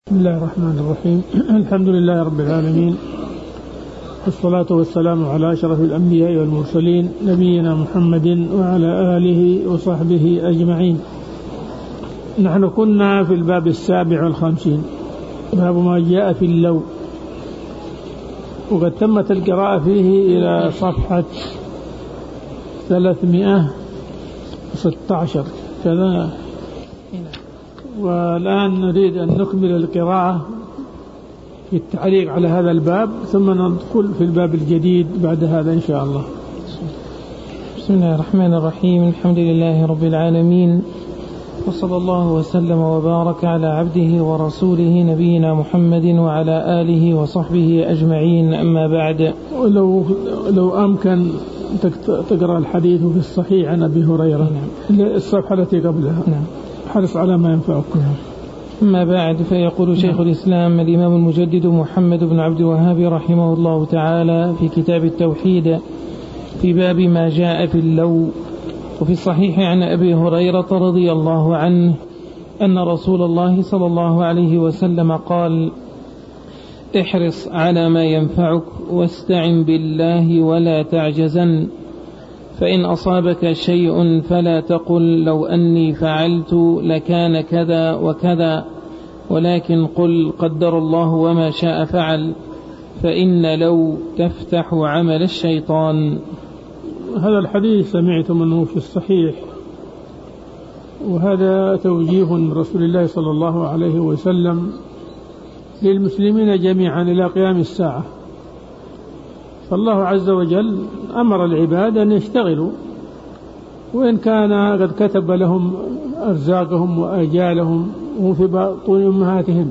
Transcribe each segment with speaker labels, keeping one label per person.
Speaker 1: بسم الله الرحمن الرحيم. الحمد لله رب العالمين، والصلاة والسلام على أشرف الأنبياء والمرسلين نبينا محمد وعلى آله وصحبه أجمعين. نحن كنا في الباب 57 باب ما جاء في اللو، وقد تمت القراءة فيه إلى صفحة 316 كذا، والآن نريد أن نكمل القراءة في التعليق على هذا الباب، ثم ندخل في الباب الجديد بعد هذا إن شاء الله.
Speaker 2: بسم الله الرحمن الرحيم. الحمد لله رب العالمين، وصلى الله وسلم وبارك على عبده ورسوله نبينا محمد وعلى آله وصحبه أجمعين، أما بعد.
Speaker 1: لو أمكن تقرأ الحديث في الصحيح عن أبي هريرة. نعم. الصفحة التي قبلها.
Speaker 2: نعم.
Speaker 1: حرص على ما ينفعك.
Speaker 2: أما بعد، فيقول شيخ الإسلام الإمام المجدد محمد بن عبد الوهاب رحمه الله تعالى في كتاب التوحيد في باب ما جاء في اللو. وفي الصحيح عن أبي هريرة رضي الله عنه أن رسول الله صلى الله عليه وسلم قال: احرص على ما ينفعك واستعن بالله ولا تعجزن، فإن أصابك شيء فلا تقل لو أني فعلت لكان كذا وكذا، ولكن قل قدر الله وما شاء فعل، فإن لو تفتح عمل الشيطان.
Speaker 1: هذا الحديث سمعت منه في الصحيح، وهذا توجيه من رسول الله صلى الله عليه وسلم للمسلمين جميعا إلى قيام الساعة. فالله عز وجل أمر العباد أن يشتغلوا، وإن كان قد كتب لهم أرزاقهم وآجالهم وهم في بطون أمهاتهم،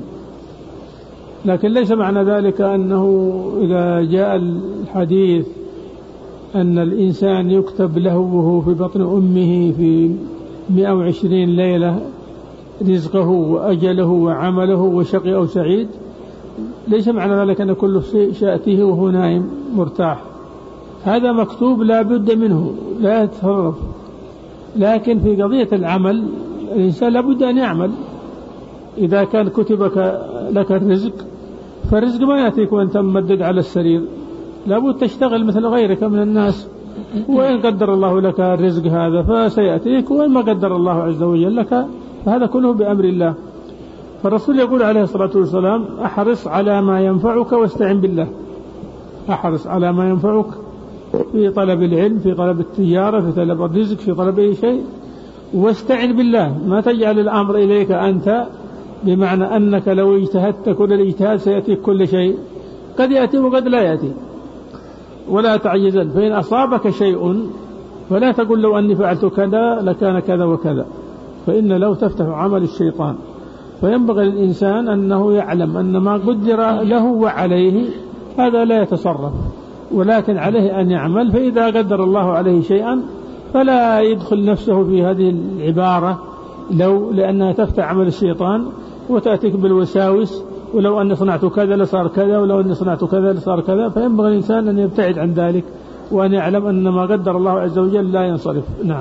Speaker 1: لكن ليس معنى ذلك أنه إذا جاء الحديث أن الإنسان يكتب له وهو في بطن أمه في 120 ليلة رزقه وأجله وعمله وشقي أو سعيد، ليس معنى ذلك أن كل شيء يأتيه وهو نائم مرتاح. هذا مكتوب لا بد منه، لا يتصرف. لكن في قضية العمل الإنسان لا بد أن يعمل. إذا كان كتبك لك الرزق، فالرزق ما يأتيك وأنت ممدد على السرير، لا بد تشتغل مثل غيرك من الناس. وإن قدر الله لك الرزق هذا فسيأتيك، وإن ما قدر الله عز وجل لك فهذا كله بأمر الله. فالرسول يقول عليه الصلاة والسلام: أحرص على ما ينفعك واستعن بالله. أحرص على ما ينفعك في طلب العلم، في طلب التجارة، في طلب الرزق، في طلب أي شيء، واستعن بالله. ما تجعل الأمر إليك أنت، بمعنى أنك لو اجتهدت كل الاجتهاد سيأتيك كل شيء، قد يأتي وقد لا يأتي. ولا تعجزن، فإن أصابك شيء فلا تقل لو أني فعلت كذا لكان كذا وكذا، فإن لو تفتح عمل الشيطان. فينبغي للإنسان أنه يعلم أن ما قدر له وعليه هذا لا يتصرف، ولكن عليه أن يعمل. فإذا قدر الله عليه شيئا فلا يدخل نفسه في هذه العبارة لو، لأنها تفتح عمل الشيطان وتأتيك بالوساوس، ولو أن صنعت كذا لصار كذا، ولو أن صنعت كذا لصار كذا. فينبغي الإنسان أن يبتعد عن ذلك، وأن يعلم أن ما قدر الله عز وجل لا ينصرف. نعم.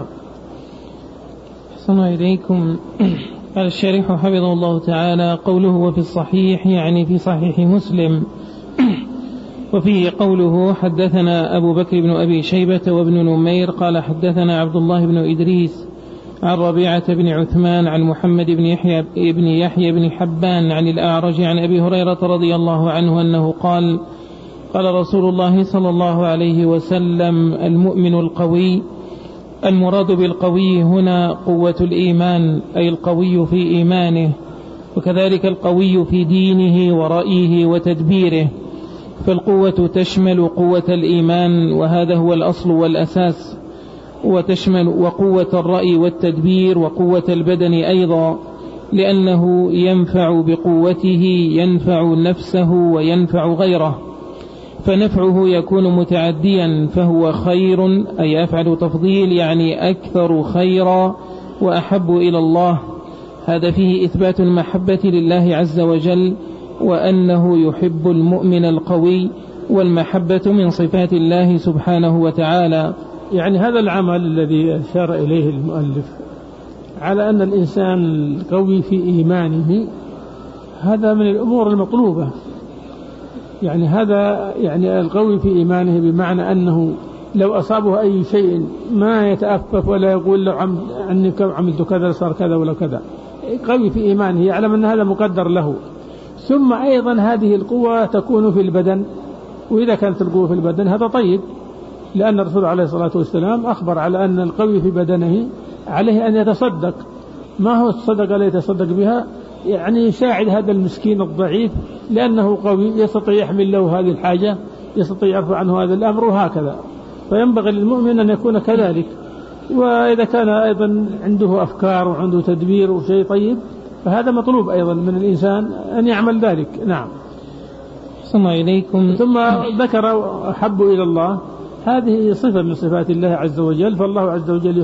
Speaker 2: أحسن إليكم. قال الشارح حفظه الله تعالى: قوله وفي الصحيح يعني في صحيح مسلم، وفيه قوله حدثنا أبو بكر بن أبي شيبة وابن نمير قال حدثنا عبد الله بن إدريس عن ربيعة بن عثمان عن محمد بن يحيى بن حبان عن الأعرج عن أبي هريرة رضي الله عنه أنه قال: قال رسول الله صلى الله عليه وسلم: المؤمن القوي. المراد بالقوي هنا قوة الإيمان، أي القوي في إيمانه، وكذلك القوي في دينه ورأيه وتدبيره. فالقوة تشمل قوة الإيمان، وهذا هو الأصل والأساس، وتشمل وقوة الرأي والتدبير، وقوة البدن أيضا، لأنه ينفع بقوته ينفع نفسه وينفع غيره، فنفعه يكون متعديا، فهو خير، أي أفعل تفضيل، يعني أكثر خيرا وأحب إلى الله. هذا فيه إثبات المحبة لله عز وجل، وأنه يحب المؤمن القوي، والمحبة من صفات الله سبحانه وتعالى.
Speaker 1: يعني هذا العمل الذي أشار إليه المؤلف على أن الإنسان القوي في إيمانه هذا من الأمور المطلوبة. يعني هذا يعني القوي في إيمانه، بمعنى أنه لو أصابه أي شيء ما يتأفف ولا يقول لو عملت كذا صار كذا ولا كذا. قوي في إيمانه، يعلم أن هذا مقدر له. ثم أيضا هذه القوة تكون في البدن، وإذا كانت القوة في البدن هذا طيب، لأن الرسول عليه الصلاة والسلام أخبر على أن القوي في بدنه عليه أن يتصدق. ما هو الصدقة التي يتصدق بها؟ يعني يساعد هذا المسكين الضعيف لأنه قوي، يستطيع يحمل له هذه الحاجة، يستطيع يرفع عنه هذا الأمر، وهكذا. فينبغي للمؤمن أن يكون كذلك. وإذا كان أيضا عنده أفكار وعنده تدبير وشيء طيب، فهذا مطلوب أيضا من الإنسان أن يعمل ذلك. نعم.
Speaker 2: صلى إليكم.
Speaker 1: ثم ذكر أحب إلى الله، هذه صفة من صفات الله عز وجل، فالله عز وجل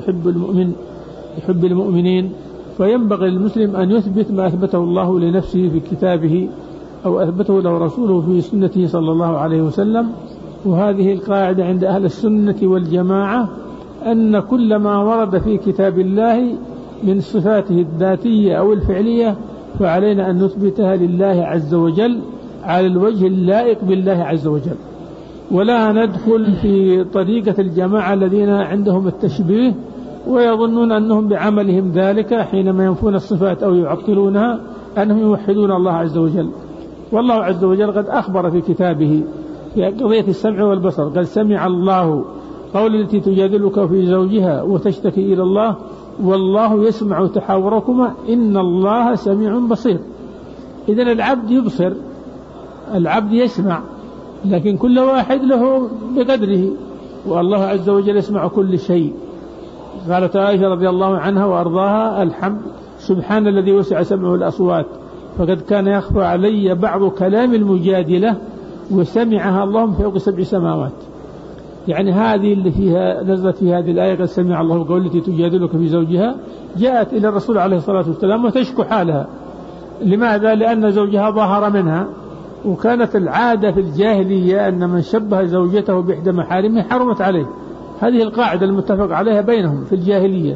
Speaker 1: يحب المؤمنين، فينبغي للمسلم أن يثبت ما أثبته الله لنفسه في كتابه أو أثبته له رسوله في سنته صلى الله عليه وسلم. وهذه القاعدة عند أهل السنة والجماعة، أن كل ما ورد في كتاب الله من صفاته الذاتية أو الفعلية فعلينا أن نثبتها لله عز وجل على الوجه اللائق بالله عز وجل، ولا ندخل في طريقة الجماعة الذين عندهم التشبيه ويظنون أنهم بعملهم ذلك حينما ينفون الصفات أو يعطلونها أنهم يوحدون الله عز وجل. والله عز وجل قد أخبر في كتابه في قضية السمع والبصر، قال سمع الله قول التي تجادلك في زوجها وتشتكي إلى الله والله يسمع تحاوركما إن الله سميع بصير. إذن العبد يبصر، العبد يسمع، لكن كل واحد له بقدره، والله عز وجل يسمع كل شيء. قالت عائشة رضي الله عنها وأرضاها: الحمد سبحان الذي وسع سمعه الأصوات، فقد كان يخفى علي بعض كلام المجادلة وسمعها الله من فوق 7 سماوات. يعني هذه اللي فيها نزلت في هذه الآية قد سمع الله قول التي تجادلك في زوجها، جاءت إلى الرسول عليه الصلاة والسلام وتشكو حالها. لماذا؟ لأن زوجها ظهر منها، وكانت العادة في الجاهلية أن من شبه زوجته بإحدى محارمه حرمت عليه. هذه القاعدة المتفق عليها بينهم في الجاهلية.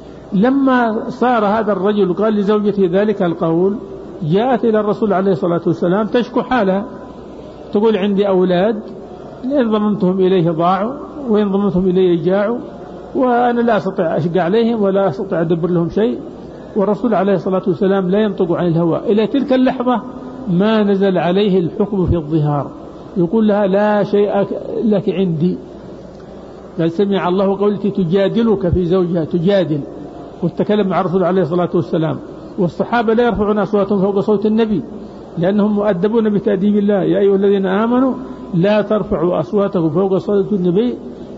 Speaker 1: لما صار هذا الرجل قال لزوجته ذلك القول، جاءت إلى الرسول عليه الصلاة والسلام تشكو حالها، تقول عندي أولاد إن ضممتهم إليه ضاعوا وإن ضممتهم إليه جاعوا، وأنا لا أستطيع أشقى عليهم ولا أستطيع أدبر لهم شيء. والرسول عليه الصلاة والسلام لا ينطق عن الهوى. إلى تلك اللحظة ما نزل عليه الحكم في الظهار، يقول لها لا شيء لك عندي. قال سمع الله قولتي تجادلك في زوجها، تجادل، وتكلم مع الرسول عليه الصلاة والسلام. والصحابة لا يرفعون أصواتهم فوق صوت النبي لأنهم مؤدبون بتأديب الله. يا أيها الذين آمنوا لا ترفعوا أصواتكم فوق صوت النبي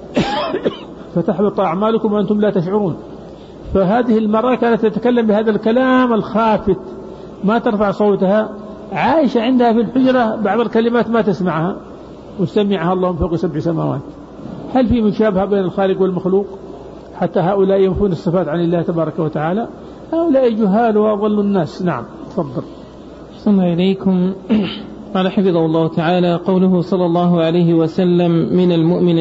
Speaker 1: فتحبط أعمالكم وأنتم لا تشعرون. فهذه المرأة كانت تتكلم بهذا الكلام الخافت، ما ترفع صوتها. عائشة عندها في الحجرة بعض الكلمات ما تسمعها، وسمعها الله من فوق 7 سماوات. هل في مشابهة بين الخالق والمخلوق؟ حتى هؤلاء ينفون الصفات عن الله تبارك وتعالى، هؤلاء جهال وأضل الناس. نعم تفضل.
Speaker 2: صلى إليكم. قال حفظه الله تعالى: قوله صلى الله عليه وسلم: من المؤمن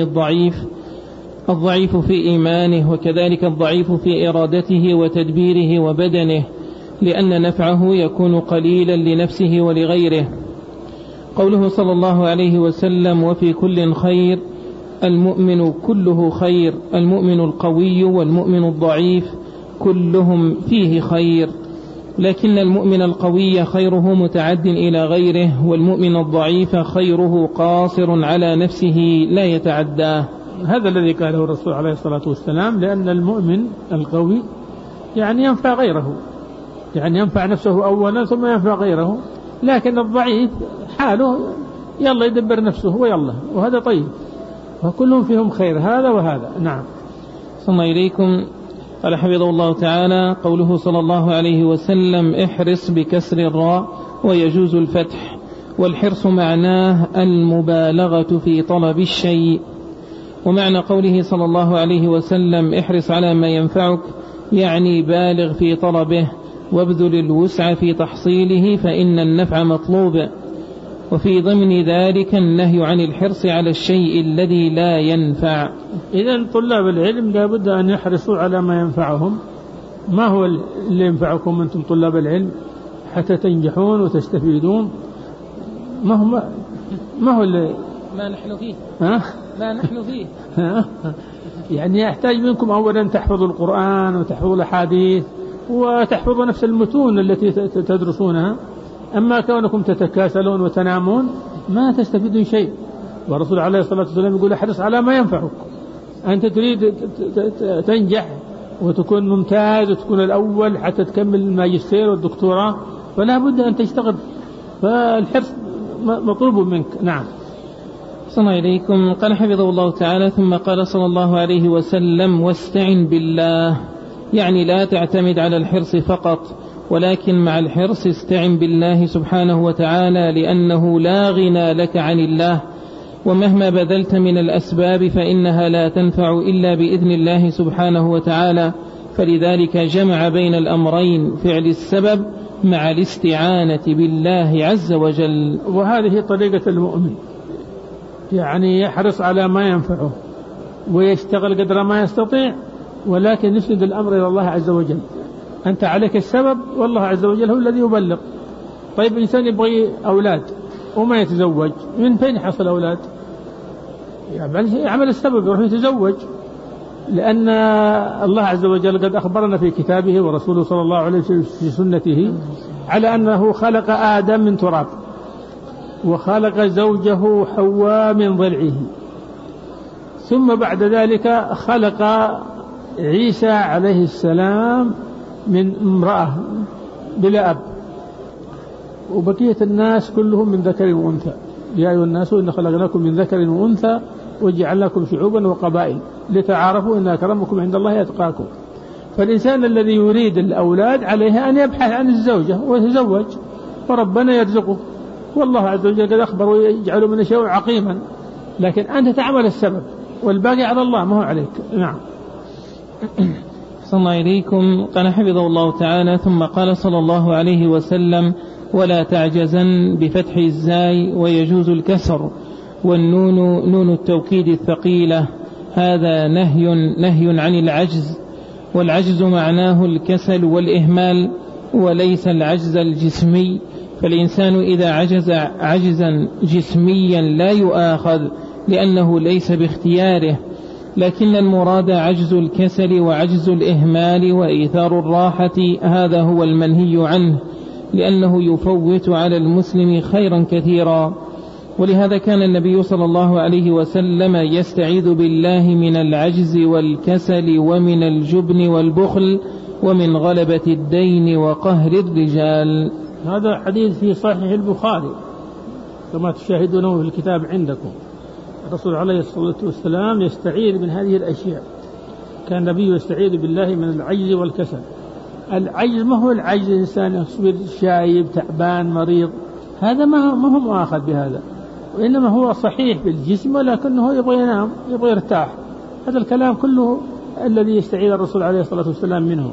Speaker 2: الضعيف في إيمانه، وكذلك الضعيف في إرادته وتدبيره وبدنه، لأن نفعه يكون قليلا لنفسه ولغيره. قوله صلى الله عليه وسلم: وفي كل خير، المؤمن كله خير، المؤمن القوي والمؤمن الضعيف كلهم فيه خير، لكن المؤمن القوي خيره متعد إلى غيره، والمؤمن الضعيف خيره قاصر على نفسه لا يتعداه.
Speaker 1: هذا الذي قاله الرسول عليه الصلاة والسلام، لأن المؤمن القوي يعني ينفع غيره، يعني ينفع نفسه أولا ثم ينفع غيره، لكن الضعيف حاله يلا يدبر نفسه ويلا، وهذا طيب، وكلهم فيهم خير، هذا وهذا. نعم.
Speaker 2: ثم إليكم. قال حفظه الله تعالى: قوله صلى الله عليه وسلم: احرص بكسر الراء ويجوز الفتح، والحرص معناه المبالغة في طلب الشيء. ومعنى قوله صلى الله عليه وسلم: احرص على ما ينفعك، يعني بالغ في طلبه وابذل الوسع في تحصيله، فإن النفع مطلوب. وفي ضمن ذلك النهي عن الحرص على الشيء الذي لا ينفع.
Speaker 1: إذن طلاب العلم لا بد أن يحرصوا على ما ينفعهم. ما هو اللي ينفعكم أنتم طلاب العلم؟ حتى تنجحون وتستفيدون. ما هو اللي
Speaker 2: ما نحن فيه
Speaker 1: ما نحن فيه يعني يحتاج منكم أولا تحفظوا القرآن وتحفظوا الأحاديث وتحفظوا نفس المتون التي تدرسونها. أما كونكم تتكاسلون وتنامون ما تستفيدون شيء. والرسول عليه الصلاة والسلام يقول احرص على ما ينفعك. أنت تريد تنجح وتكون ممتاز وتكون الأول حتى تكمل الماجستير والدكتوراه، فلا بد أن تشتغل، فالحرص مطلوب منك. نعم.
Speaker 2: صلى إليكم. قال حفظه الله تعالى: ثم قال صلى الله عليه وسلم: واستعن بالله، يعني لا تعتمد على الحرص فقط، ولكن مع الحرص استعن بالله سبحانه وتعالى، لأنه لا غنى لك عن الله، ومهما بذلت من الأسباب فإنها لا تنفع إلا بإذن الله سبحانه وتعالى. فلذلك جمع بين الأمرين، فعل السبب مع الاستعانة بالله عز وجل.
Speaker 1: وهذه طريقة المؤمن، يعني يحرص على ما ينفعه ويشتغل قدر ما يستطيع، ولكن يسند الأمر إلى الله عز وجل. أنت عليك السبب والله عز وجل هو الذي يبلغ. طيب إنسان يبغي أولاد وما يتزوج، من فين يحصل أولاد؟ يعمل السبب، يروح يتزوج، لأن الله عز وجل قد أخبرنا في كتابه ورسوله صلى الله عليه وسلم في سنته على أنه خلق آدم من تراب، وخلق زوجه حواء من ضلعه، ثم بعد ذلك خلق عيسى عليه السلام من امرأة بلا أب، وبقية الناس كلهم من ذكر وأنثى. يا أيها الناس إن خلقناكم من ذكر وأنثى وجعلناكم شعوبا وقبائل لتعارفوا إن أكرمكم عند الله أتقاكم. فالإنسان الذي يريد الأولاد عليه أن يبحث عن الزوجة ويتزوج، وربنا يرزقه، والله عز وجل قد أخبر ويجعل من يشاء عقيما، لكن أنت تعمل السبب والباقي على الله ما هو عليك. نعم.
Speaker 2: صلى الله إليكم. قال حفظه الله تعالى: ثم قال صلى الله عليه وسلم: ولا تعجزن، بفتح الزاي ويجوز الكسر، والنون نون التوكيد الثقيلة. هذا نهي عن العجز، والعجز معناه الكسل والإهمال، وليس العجز الجسمي. فالإنسان إذا عجز عجزا جسميا لا يؤاخذ، لأنه ليس باختياره، لكن المراد عجز الكسل وعجز الإهمال وإيثار الراحة، هذا هو المنهي عنه، لأنه يفوت على المسلم خيرا كثيرا. ولهذا كان النبي صلى الله عليه وسلم يستعيذ بالله من العجز والكسل ومن الجبن والبخل ومن غلبة الدين وقهر الرجال.
Speaker 1: هذا حديث في صحيح البخاري كما تشاهدونه في الكتاب عندكم. الرسول عليه الصلاة والسلام يستعيذ من هذه الأشياء. كان النبي يستعيذ بالله من العجز والكسل. العجز ما هو العجز الإنسان يصبر شايب تعبان مريض، هذا ما هو مؤاخذ بهذا، وإنما هو صحيح بالجسم ولكنه يبغى ينام يبغى يرتاح. هذا الكلام كله الذي يستعيذ الرسول عليه الصلاة والسلام منه.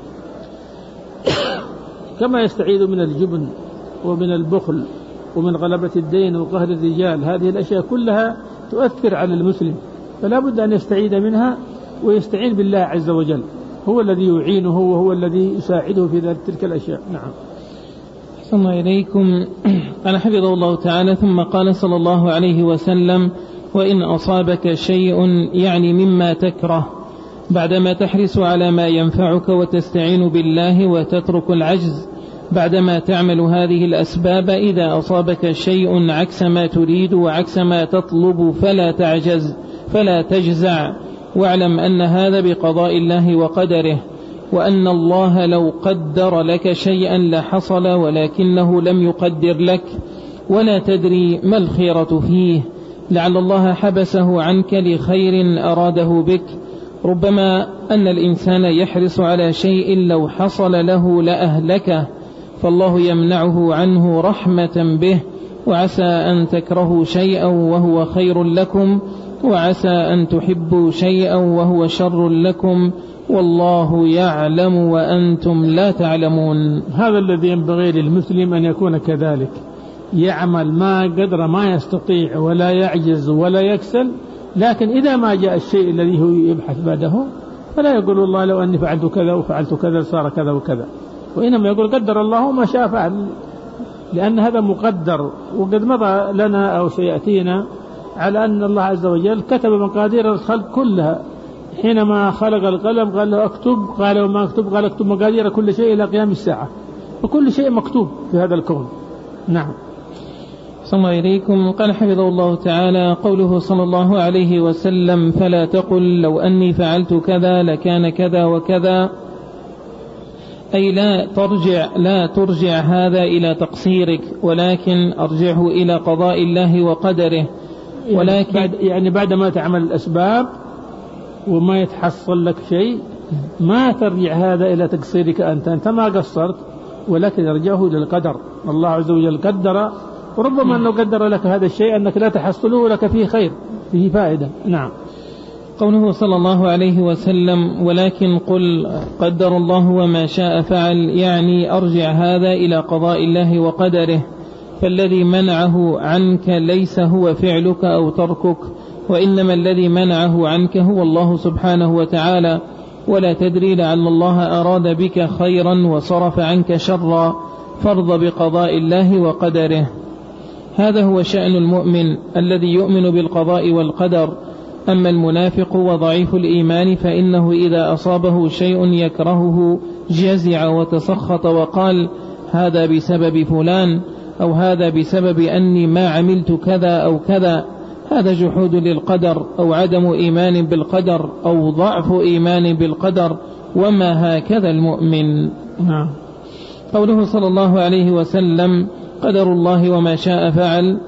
Speaker 1: كما يستعيذ من الجبن ومن البخل ومن غلبة الدين وقهر الرجال. هذه الأشياء كلها تؤثر على المسلم، فلا بد أن يستعيذ منها ويستعين بالله عز وجل، هو الذي يعينه وهو الذي يساعده في تلك الأشياء. نعم.
Speaker 2: صلى الله إليكم. قال حفظه الله تعالى: ثم قال صلى الله عليه وسلم: وإن أصابك شيء، يعني مما تكره، بعدما تحرص على ما ينفعك وتستعين بالله وتترك العجز بعدما تعمل هذه الأسباب، إذا أصابك شيء عكس ما تريد وعكس ما تطلب فلا تعجز فلا تجزع، واعلم أن هذا بقضاء الله وقدره، وأن الله لو قدر لك شيئا لحصل ولكنه لم يقدر لك، ولا تدري ما الخيرة فيه، لعل الله حبسه عنك لخير أراده بك. ربما أن الإنسان يحرص على شيء لو حصل له لأهلكه، فالله يمنعه عنه رحمة به. وعسى أن تكرهوا شيئا وهو خير لكم، وعسى أن تحبوا شيئا وهو شر لكم، والله يعلم وأنتم لا تعلمون.
Speaker 1: هذا الذي ينبغي للمسلم أن يكون كذلك، يعمل ما قدر ما يستطيع ولا يعجز ولا يكسل، لكن إذا ما جاء الشيء الذي هو يبحث بعده فلا يقول الله لو أني فعلت كذا وفعلت كذا صار كذا وكذا، وإنما يقول قدر الله ما شاء فعل. لأن هذا مقدر، وقد مضى لنا أو سيأتينا على أن الله عز وجل كتب مقادير الخلق كلها. حينما خلق القلم قال له اكتب، قال وما اكتب، قال اكتب مقادير كل شيء إلى قيام الساعة، وكل شيء مكتوب في هذا الكون. نعم.
Speaker 2: صلى الله إليكم. قال حفظه الله تعالى: قوله صلى الله عليه وسلم: فلا تقل لو أني فعلت كذا لكان كذا وكذا، أي لا ترجع هذا إلى تقصيرك، ولكن أرجعه إلى قضاء الله وقدره. ولكن
Speaker 1: يعني بعد ما تعمل الأسباب وما يتحصل لك شيء، ما ترجع هذا إلى تقصيرك أنت ما قصرت، ولكن يرجعه إلى القدر. الله عز وجل قدر، وربما أنه قدر لك هذا الشيء أنك لا تحصله ولك فيه خير، فيه فائدة. نعم.
Speaker 2: قوله صلى الله عليه وسلم: ولكن قل قدر الله وما شاء فعل، يعني أرجع هذا إلى قضاء الله وقدره، فالذي منعه عنك ليس هو فعلك أو تركك، وإنما الذي منعه عنك هو الله سبحانه وتعالى، ولا تدري لعل الله أراد بك خيرا وصرف عنك شرا، فارض بقضاء الله وقدره. هذا هو شأن المؤمن الذي يؤمن بالقضاء والقدر. أما المنافق وضعيف الإيمان فإنه إذا أصابه شيء يكرهه جزع وتسخط وقال: هذا بسبب فلان، أو هذا بسبب أني ما عملت كذا أو كذا. هذا جحود للقدر، أو عدم إيمان بالقدر، أو ضعف إيمان بالقدر، وما هكذا المؤمن.
Speaker 1: نعم.
Speaker 2: قوله صلى الله عليه وسلم: قدر الله وما شاء فعل،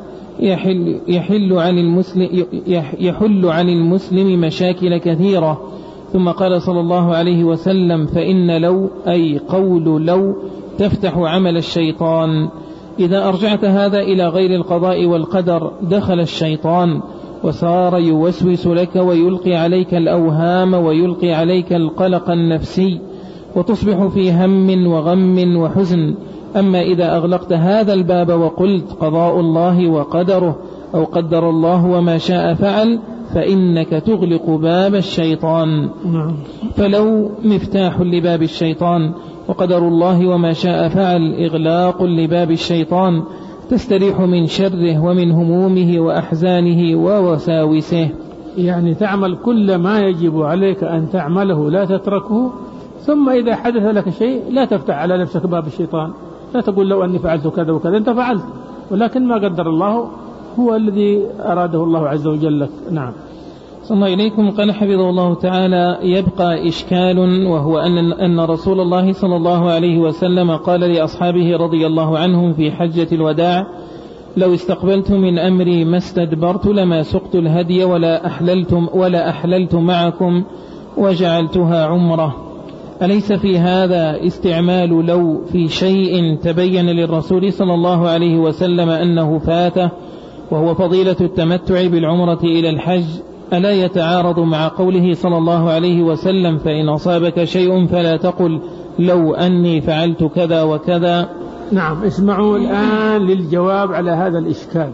Speaker 2: يحل عن المسلم مشاكل كثيرة. ثم قال صلى الله عليه وسلم: فإن لو، أي قول لو، تفتح عمل الشيطان. إذا أرجعت هذا إلى غير القضاء والقدر دخل الشيطان وصار يوسوس لك ويلقي عليك الأوهام ويلقي عليك القلق النفسي، وتصبح في هم وغم وحزن. أما إذا أغلقت هذا الباب وقلت قضاء الله وقدره، أو قدر الله وما شاء فعل، فإنك تغلق باب الشيطان. فلو مفتاح لباب الشيطان، وقدر الله وما شاء فعل إغلاق لباب الشيطان، تستريح من شره ومن همومه وأحزانه ووساوسه.
Speaker 1: يعني تعمل كل ما يجب عليك أن تعمله، لا تتركه. ثم إذا حدث لك شيء لا تفتح على نفسك باب الشيطان، لا تقول لو أني فعلت كذا وكذا، أنت فعلت، ولكن ما قدر الله هو الذي أراده الله عز وجل لك. نعم.
Speaker 2: صلى الله إليكم. قال حفظه الله تعالى: يبقى إشكال، وهو أن رسول الله صلى الله عليه وسلم قال لأصحابه رضي الله عنهم في حجة الوداع: لو استقبلت من أمري ما استدبرت لما سقت الهدي ولا أحللت معكم وجعلتها عمرة. أليس في هذا استعمال لو في شيء تبين للرسول صلى الله عليه وسلم أنه فاته، وهو فضيلة التمتع بالعمرة إلى الحج؟ ألا يتعارض مع قوله صلى الله عليه وسلم: فإن أصابك شيء فلا تقل لو أني فعلت كذا وكذا؟
Speaker 1: نعم. اسمعوا الآن للجواب على هذا الإشكال.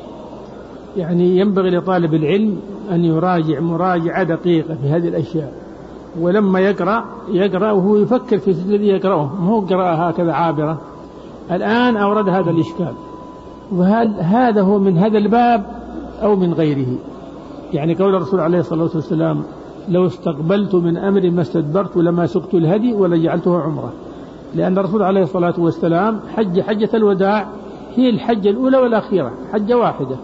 Speaker 1: يعني ينبغي لطالب العلم أن يراجع مراجعة دقيقة في هذه الأشياء، ولما يقرأ وهو يفكر في الذي يقرأه، ما هو قراءة هكذا عابرة. الآن أورد هذا الإشكال، وهل هذا هو من هذا الباب أو من غيره؟ يعني قول الرسول عليه الصلاة والسلام: لو استقبلت من أمر ما استدبرت لما سقت الهدي ولا جعلته عمرة، لأن الرسول عليه الصلاة والسلام حجة الوداع هي الحجة الأولى والأخيرة، حجة واحدة.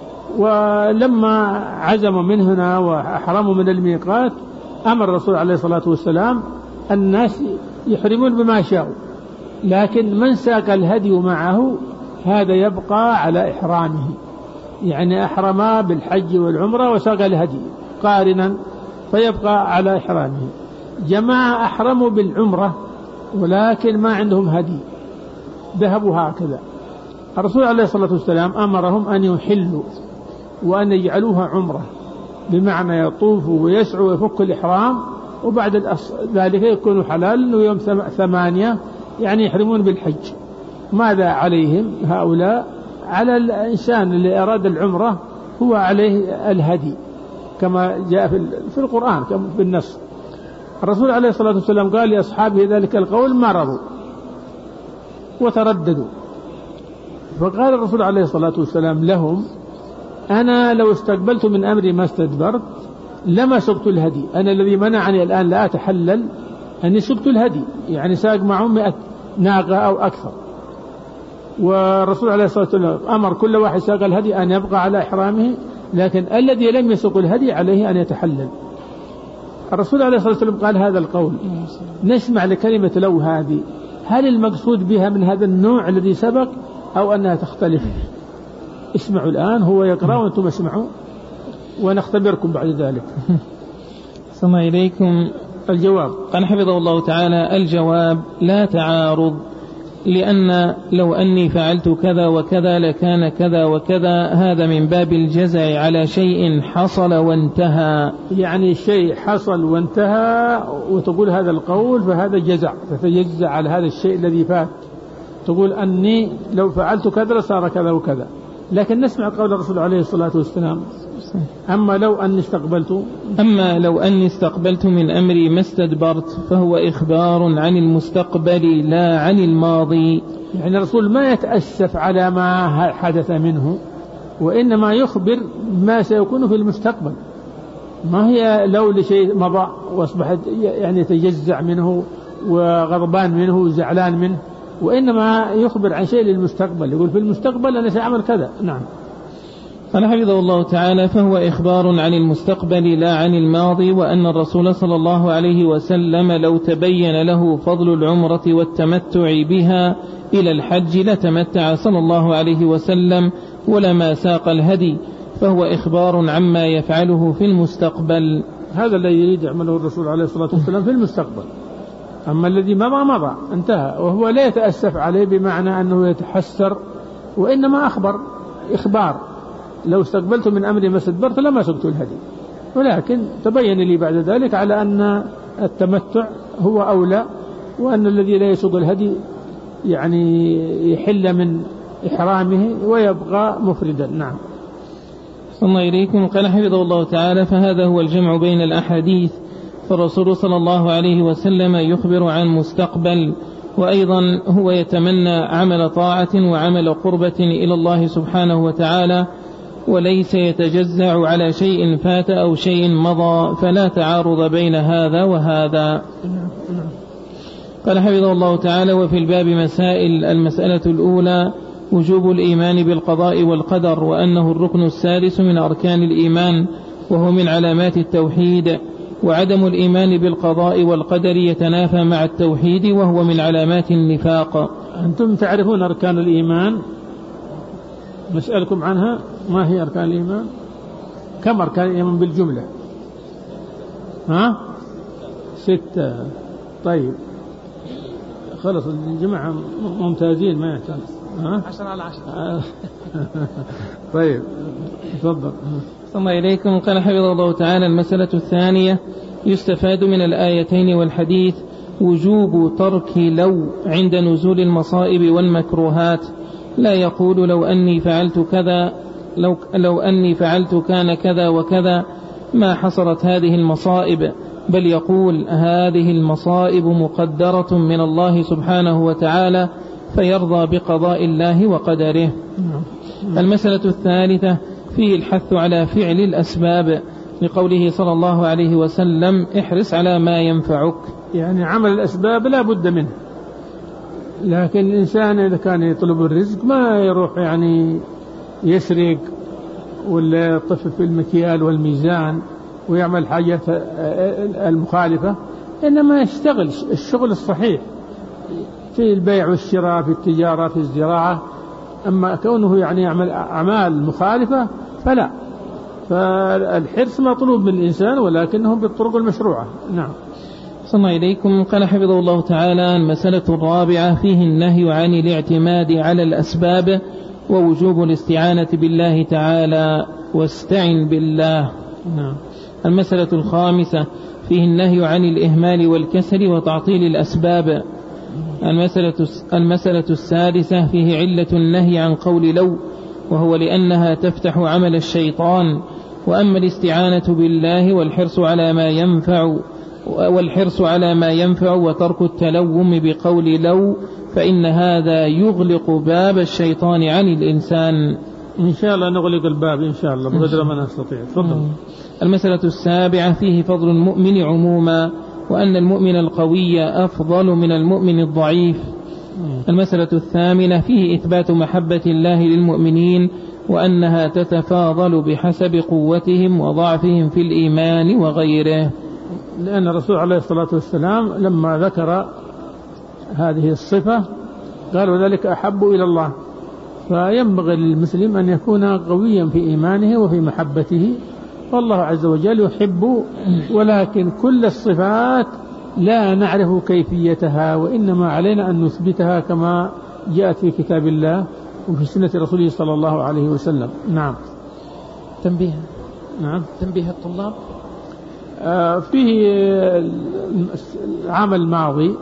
Speaker 1: ولما عزم من هنا وأحرموا من الميقات، أمر الرسول عليه الصلاة والسلام الناس يحرمون بما شاءوا، لكن من ساق الهدي معه هذا يبقى على إحرامه. يعني أحرم بالحج والعمرة وساق الهدي قارنا، فيبقى على إحرامه. جماعة أحرموا بالعمرة ولكن ما عندهم هدي، ذهبوا هكذا. الرسول عليه الصلاة والسلام أمرهم أن يحلوا وأن يجعلوها عمرة، بمعنى يطوفوا ويسعوا ويفكوا الإحرام، وبعد ذلك يكونوا حلال، ويوم 8 يعني يحرمون بالحج. ماذا عليهم هؤلاء؟ على الإنسان اللي أراد العمرة هو عليه الهدي، كما جاء في القرآن كما في النص. الرسول عليه الصلاة والسلام قال لأصحابه ذلك القول: مرضوا وترددوا، فقال الرسول عليه الصلاة والسلام لهم: أنا لو استقبلت من أمري ما استدبرت لما سقت الهدي. أنا الذي منعني الآن لا أتحلل أني سقت الهدي، يعني ساق معهم 100 ناقة أو أكثر، والرسول عليه الصلاة والسلام أمر كل واحد ساق الهدي أن يبقى على إحرامه، لكن الذي لم يسق الهدي عليه أن يتحلل. الرسول عليه الصلاة والسلام قال هذا القول. نسمع لكلمة لو هذه، هل المقصود بها من هذا النوع الذي سبق أو أنها تختلف؟ اسمعوا الآن، هو يقرأ وأنتم اسمعوا ونختبركم بعد ذلك.
Speaker 2: صلى إليكم.
Speaker 1: الجواب:
Speaker 2: قال حفظه الله تعالى: الجواب: لا تعارض، لأن لو أني فعلت كذا وكذا لكان كذا وكذا، هذا من باب الجزع على شيء حصل وانتهى.
Speaker 1: يعني شيء حصل وانتهى وتقول هذا القول، فهذا جزع، فتجزع على هذا الشيء الذي فات، تقول أني لو فعلت كذا لصار كذا وكذا. لكن نسمع قول الرسول عليه الصلاة والسلام: أما لو أني استقبلت من أمري ما استدبرت، فهو إخبار عن المستقبل لا عن الماضي. يعني الرسول ما يتأسف على ما حدث منه، وإنما يخبر ما سيكون في المستقبل. ما هي لو لشيء مضى وأصبحت يعني يتجزع منه وغضبان منه وزعلان منه، وإنما يخبر عن شيء للمستقبل، يقول في المستقبل أنا سأعمل كذا. نعم.
Speaker 2: قال حفظه الله تعالى: فهو إخبار عن المستقبل لا عن الماضي، وأن الرسول صلى الله عليه وسلم لو تبين له فضل العمرة والتمتع بها إلى الحج لتمتع صلى الله عليه وسلم ولما ساق الهدي، فهو إخبار عما يفعله في المستقبل.
Speaker 1: هذا الذي يريد يعمله الرسول عليه الصلاة والسلام في المستقبل. أما الذي مضى انتهى، وهو لا يتأسف عليه بمعنى أنه يتحسر، وإنما إخبار: لو استقبلت من أمري ما استدبرت لما سقت الهدي. ولكن تبين لي بعد ذلك على أن التمتع هو أولى، وأن الذي لا يسق الهدي يعني يحل من إحرامه ويبقى مفردا. نعم.
Speaker 2: صلى الله إليكم. قال حفظه الله تعالى: فهذا هو الجمع بين الأحاديث، فالرسول صلى الله عليه وسلم يخبر عن مستقبل، وأيضا هو يتمنى عمل طاعة وعمل قربة إلى الله سبحانه وتعالى، وليس يتجزع على شيء فات أو شيء مضى، فلا تعارض بين هذا وهذا. قال حفظه الله تعالى: وفي الباب مسائل. المسألة الأولى: وجوب الإيمان بالقضاء والقدر، وأنه الركن السادس من أركان الإيمان، وهو من علامات التوحيد، وعدم الإيمان بالقضاء والقدر يتنافى مع التوحيد، وهو من علامات النفاق.
Speaker 1: أنتم تعرفون أركان الإيمان، نسألكم عنها: ما هي أركان الإيمان؟ كم أركان الإيمان بالجملة؟ 6. طيب خلص، الجماعة ممتازين ما يحتاج.
Speaker 2: 10 على 10.
Speaker 1: طيب تفضل.
Speaker 2: ثم إليكم. قال حفظه الله تعالى: المسألة الثانية: يستفاد من الآيتين والحديث وجوب ترك لو عند نزول المصائب والمكروهات، لا يقول لو أني فعلت كذا، لو أني فعلت كان كذا وكذا ما حصلت هذه المصائب، بل يقول هذه المصائب مقدرة من الله سبحانه وتعالى، فيرضى بقضاء الله وقدره. المسألة الثالثة: فيه الحث على فعل الأسباب، لقوله صلى الله عليه وسلم: احرص على ما ينفعك. يعني
Speaker 1: عمل الأسباب لا بد منه، لكن الإنسان إذا كان يطلب الرزق ما يروح يعني يسرق ولا يطفف في المكيال والميزان ويعمل حاجة المخالفة، إنما يشتغل الشغل الصحيح في البيع والشراء، في التجارة، في الزراعة. أما كونه يعني يعمل أعمال مخالفة فلا، فالحرص مطلوب من الإنسان ولكنه بالطرق المشروعة. نعم.
Speaker 2: صلى إليكم. قال حفظه الله تعالى: المسألة الرابعة: فيه النهي عن الاعتماد على الأسباب، ووجوب الاستعانة بالله تعالى، واستعن بالله.
Speaker 1: نعم.
Speaker 2: المسألة الخامسة: فيه النهي عن الإهمال والكسل وتعطيل الأسباب. المسألة السادسة: فيه علة النهي عن قول لو، وهو لأنها تفتح عمل الشيطان. وأما الاستعانة بالله والحرص على ما ينفع والحرص على ما ينفع وترك التلوم بقول لو، فإن هذا يغلق باب الشيطان عن الإنسان.
Speaker 1: إن شاء الله نغلق الباب إن شاء الله بقدر ما نستطيع. تفضل.
Speaker 2: المسألة السابعة فيه فضل المؤمن عموما، وأن المؤمن القوي أفضل من المؤمن الضعيف. المسألة الثامنة فيه إثبات محبة الله للمؤمنين، وأنها تتفاضل بحسب قوتهم وضعفهم في الإيمان وغيره.
Speaker 1: لأن الرسول عليه الصلاة والسلام لما ذكر هذه الصفة قال وذلك أحب إلى الله، فينبغي للمسلم أن يكون قويا في إيمانه وفي محبته، والله عز وجل يحب، ولكن كل الصفات لا نعرف كيفيتها، وإنما علينا أن نثبتها كما جاءت في كتاب الله وفي سنة رسوله صلى الله عليه وسلم. نعم.
Speaker 2: تنبيه.
Speaker 1: نعم.
Speaker 2: تنبيه الطلاب.
Speaker 1: فيه العام الماضي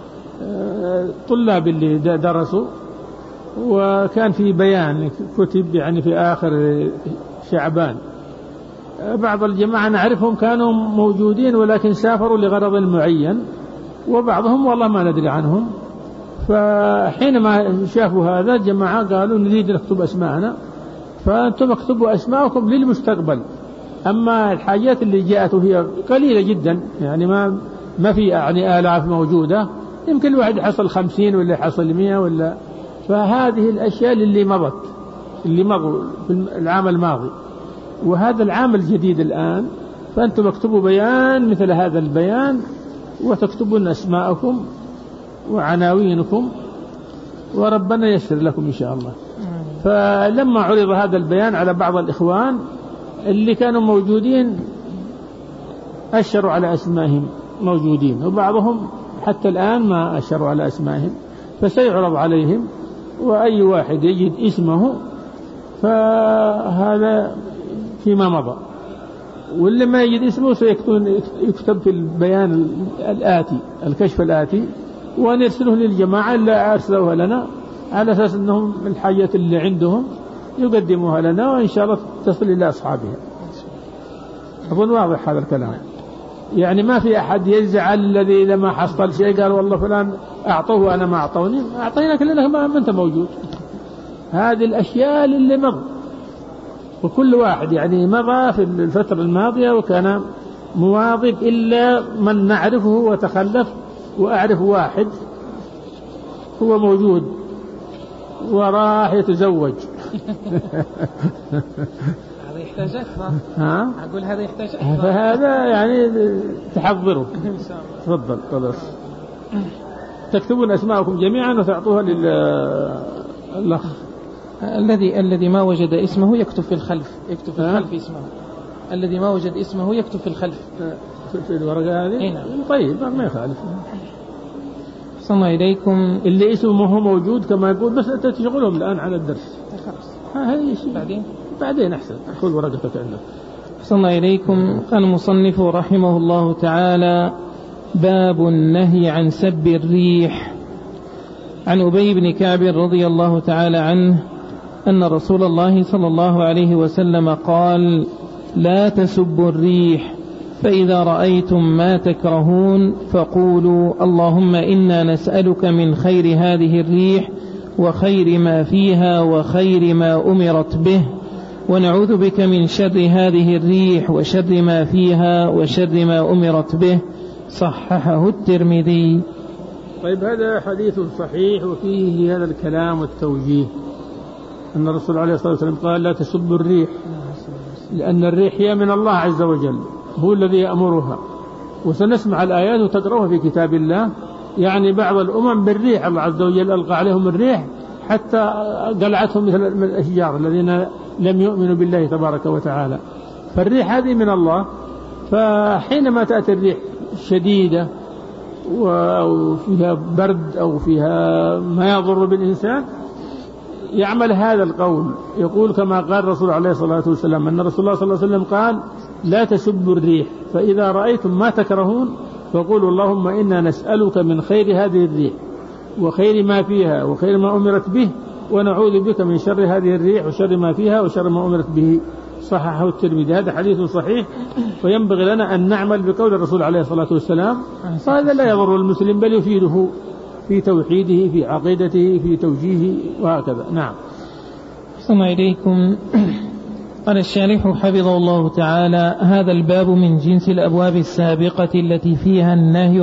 Speaker 1: طلاب اللي درسوا، وكان في بيان كتب يعني في آخر شعبان، بعض الجماعة نعرفهم كانوا موجودين ولكن سافروا لغرض معين، وبعضهم والله ما ندري عنهم. فحينما شافوا هذا الجماعة قالوا نريد نكتب أسماءنا، فأنتم اكتبوا أسماءكم للمستقبل، أما الحاجات اللي جاءت هي قليلة جدا، يعني ما في يعني آلاف موجودة، يمكن الواحد يحصل 50 ولا يحصل 100 ولا، فهذه الأشياء اللي مضوا في العام الماضي، وهذا العام الجديد الآن، فأنتم اكتبوا بيان مثل هذا البيان، وتكتبون أسماءكم وعناوينكم، وربنا يسر لكم إن شاء الله. فلما عرض هذا البيان على بعض الإخوان اللي كانوا موجودين أشروا على أسمائهم موجودين، وبعضهم حتى الآن ما أشروا على أسمائهم، فسيعرض عليهم، وأي واحد يجد اسمه فهذا فيما مضى، واللي ما يجد اسمه سيكتب في البيان الآتي، الكشف الآتي، ونرسله للجماعة اللي أرسلوها لنا على أساس أنهم الحاجات اللي عندهم يقدموها لنا، وإن شاء الله تصل إلى أصحابها. أظن واضح هذا الكلام، يعني ما في أحد يزعل الذي لما حصل شيء قال والله فلان أعطوه أنا ما أعطوني، أعطيناك لأنك ما أنت موجود. هذه الأشياء اللي مضى، وكل واحد يعني مضى في الفترة الماضية وكان مواظب، إلا من نعرفه وتخلف، وأعرف واحد هو موجود وراح يتزوج.
Speaker 2: هذا يحتاج أكثر. أقول هذا يحتاج أكثر،
Speaker 1: فهذا يعني تحضره. تفضل خلاص، تكتبون أسماءكم جميعا وتعطوها للأخ
Speaker 2: الذي ما وجد اسمه يكتب في الخلف، يكتب في الخلف اسمه، الذي ما وجد اسمه يكتب في الخلف
Speaker 1: في الورقة هذه. طيب ما يخالف.
Speaker 2: صلى إليكم.
Speaker 1: اللي اسمه هو موجود كما يقول، بس أنت تشغلهم الآن على الدرس
Speaker 2: خلاص،
Speaker 1: هذا شيء بعدين أحسن. خذ ورقتك عندك.
Speaker 2: صلى إليكم. قال المصنف رحمه الله تعالى: باب النهي عن سب الريح. عن أبي بن كعب رضي الله تعالى عنه أن رسول الله صلى الله عليه وسلم قال: لا تسبوا الريح، فإذا رأيتم ما تكرهون فقولوا اللهم إنا نسألك من خير هذه الريح وخير ما فيها وخير ما أمرت به، ونعوذ بك من شر هذه الريح وشر ما فيها وشر ما أمرت به. صححه الترمذي.
Speaker 1: طيب، هذا حديث صحيح وفيه هذا الكلام والتوجيه، أن الرسول عليه الصلاة والسلام قال: لا تسبوا الريح، لأن الريح هي من الله عز وجل، هو الذي يأمرها. وسنسمع الآيات وتقرأها في كتاب الله، يعني بعض الأمم بالريح، الله عز وجل ألقى عليهم الريح حتى قلعتهم مثل الأشجار الذين لم يؤمنوا بالله تبارك وتعالى. فالريح هذه من الله، فحينما تأتي الريح شديدة أو فيها برد أو فيها ما يضر بالإنسان، يعمل هذا القول، يقول كما قال الرسول عليه الصلاة والسلام، أن رسول الله صلى الله عليه وسلم قال: لا تسبوا الريح، فإذا رأيتم ما تكرهون فقولوا اللهم إنا نسألك من خير هذه الريح وخير ما فيها وخير ما أمرت به، ونعوذ بك من شر هذه الريح وشر ما فيها وشر ما أمرت به. صححه الترمذي، هذا حديث صحيح، وينبغي لنا أن نعمل بقول الرسول عليه الصلاة والسلام. هذا لا يضر المسلم بل يفيده في توحيده، في عقيدته، في توجيهه، وهكذا. نعم.
Speaker 2: أحسن إليكم. قال الشارح حفظه الله تعالى: هذا الباب من جنس الأبواب السابقة التي فيها النهي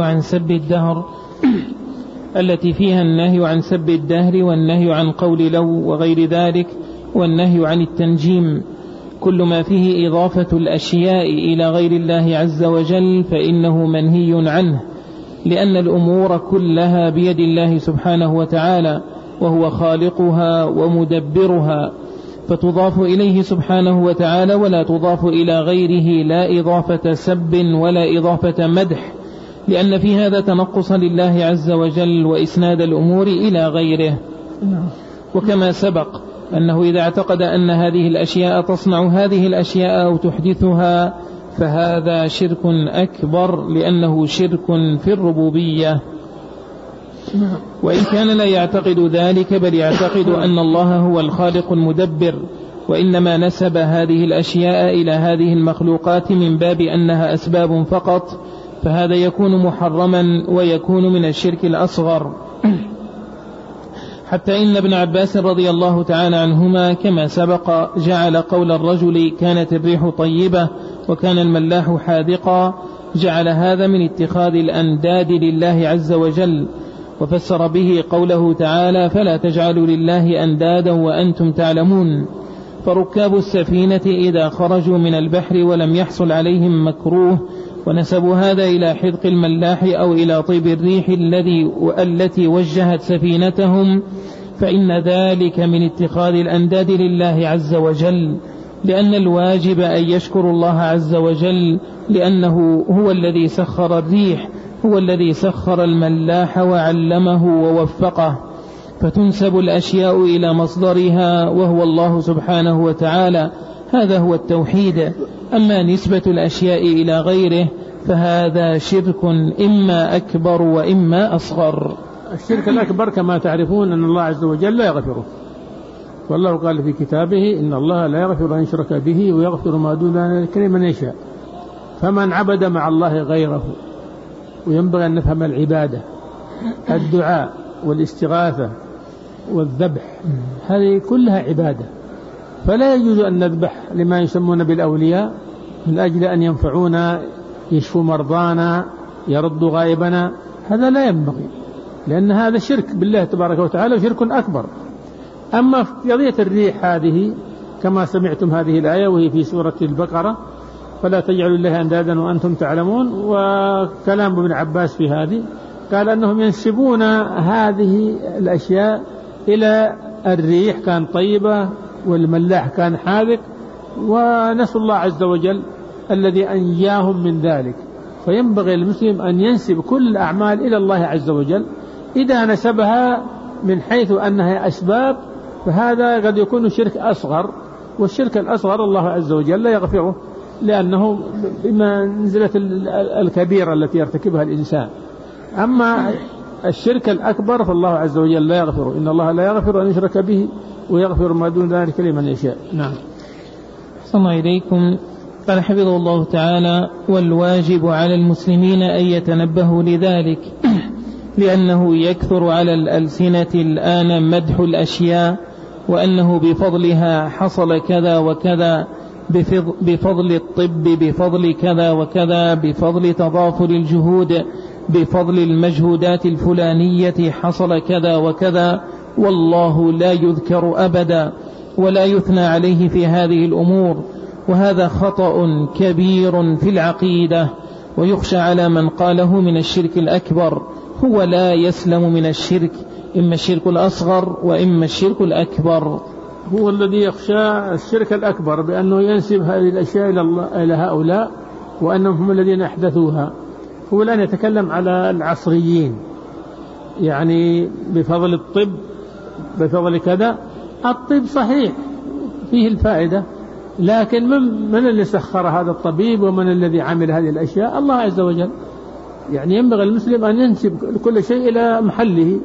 Speaker 2: عن سب الدهر والنهي عن قول لو وغير ذلك، والنهي عن التنجيم. كل ما فيه إضافة الأشياء إلى غير الله عز وجل فإنه منهي عنه، لأن الأمور كلها بيد الله سبحانه وتعالى، وهو خالقها ومدبرها، فتضاف إليه سبحانه وتعالى ولا تضاف إلى غيره، لا إضافة سب ولا إضافة مدح، لأن في هذا تنقصا لله عز وجل وإسناد الأمور إلى غيره. وكما سبق أنه إذا اعتقد أن هذه الأشياء تصنع هذه الأشياء أو تحدثها فهذا شرك أكبر، لأنه شرك في الربوبية. وإن كان لا يعتقد ذلك بل يعتقد أن الله هو الخالق المدبر، وإنما نسب هذه الأشياء إلى هذه المخلوقات من باب أنها أسباب فقط، فهذا يكون محرما ويكون من الشرك الأصغر. حتى إن ابن عباس رضي الله تعالى عنهما كما سبق جعل قول الرجل كانت الريح طيبة وكان الملاح حاذقا، جعل هذا من اتخاذ الأنداد لله عز وجل، وفسر به قوله تعالى: فلا تجعلوا لله أندادا وأنتم تعلمون. فركاب السفينة إذا خرجوا من البحر ولم يحصل عليهم مكروه ونسبوا هذا إلى حذق الملاح أو إلى طيب الريح التي وجهت سفينتهم، فإن ذلك من اتخاذ الأنداد لله عز وجل، لأن الواجب أن يشكر الله عز وجل، لأنه هو الذي سخر الريح، هو الذي سخر الملاح وعلمه ووفقه، فتنسب الأشياء إلى مصدرها وهو الله سبحانه وتعالى. هذا هو التوحيد. أما نسبة الأشياء إلى غيره فهذا شرك إما أكبر وإما أصغر.
Speaker 1: الشرك الأكبر كما تعرفون أن الله عز وجل لا يغفره، والله قال في كتابه: إن الله لا يغفر أن يشرك به ويغفر ما دون ذلك لمن يشاء. فمن عبد مع الله غيره، وينبغي أن نفهم العبادة، الدعاء والاستغاثة والذبح، هذه كلها عبادة، فلا يجوز أن نذبح لما يسمون بالأولياء من أجل أن ينفعونا، يشفوا مرضانا، يردوا غائبنا، هذا لا ينبغي، لأن هذا شرك بالله تبارك وتعالى وشرك أكبر. أما في قضية الريح هذه كما سمعتم هذه الآية وهي في سورة البقرة: فلا تجعلوا لله أندادا وأنتم تعلمون، وكلام ابن عباس في هذه قال أنهم ينسبون هذه الأشياء إلى الريح كان طيبة والملاح كان حاذق، ونسوا الله عز وجل الذي أنجاهم من ذلك. فينبغي المسلم أن ينسب كل الأعمال إلى الله عز وجل. إذا نسبها من حيث أنها أسباب فهذا قد يكون شرك أصغر، والشرك الأصغر الله عز وجل لا يغفره، لأنه بمنزلة الكبيرة التي يرتكبها الإنسان. أما الشرك الأكبر فالله عز وجل لا يغفره، إن الله لا يغفر أن يشرك به ويغفر ما دون ذلك لمن يشاء. نعم.
Speaker 2: صلى الله إليكم. قال حفظه الله تعالى: والواجب على المسلمين أن يتنبهوا لذلك، لأنه يكثر على الألسنة الآن مدح الأشياء، وأنه بفضلها حصل كذا وكذا، بفضل الطب، بفضل كذا وكذا، بفضل تضافر الجهود، بفضل المجهودات الفلانية حصل كذا وكذا، والله لا يذكر أبدا ولا يثنى عليه في هذه الأمور. وهذا خطأ كبير في العقيدة، ويخشى على من قاله من الشرك الأكبر. هو لا يسلم من الشرك، إما الشرك الأصغر وإما الشرك الأكبر.
Speaker 1: هو الذي يخشى الشرك الأكبر بأنه ينسب هذه الأشياء إلى هؤلاء وأنهم هم الذين أحدثوها. هو الآن يتكلم على العصريين، يعني بفضل الطب، بفضل كذا. الطب صحيح فيه الفائدة، لكن من اللي سخر هذا الطبيب ومن الذي عمل هذه الأشياء؟ الله عز وجل. يعني ينبغي المسلم أن ينسب كل شيء إلى محله،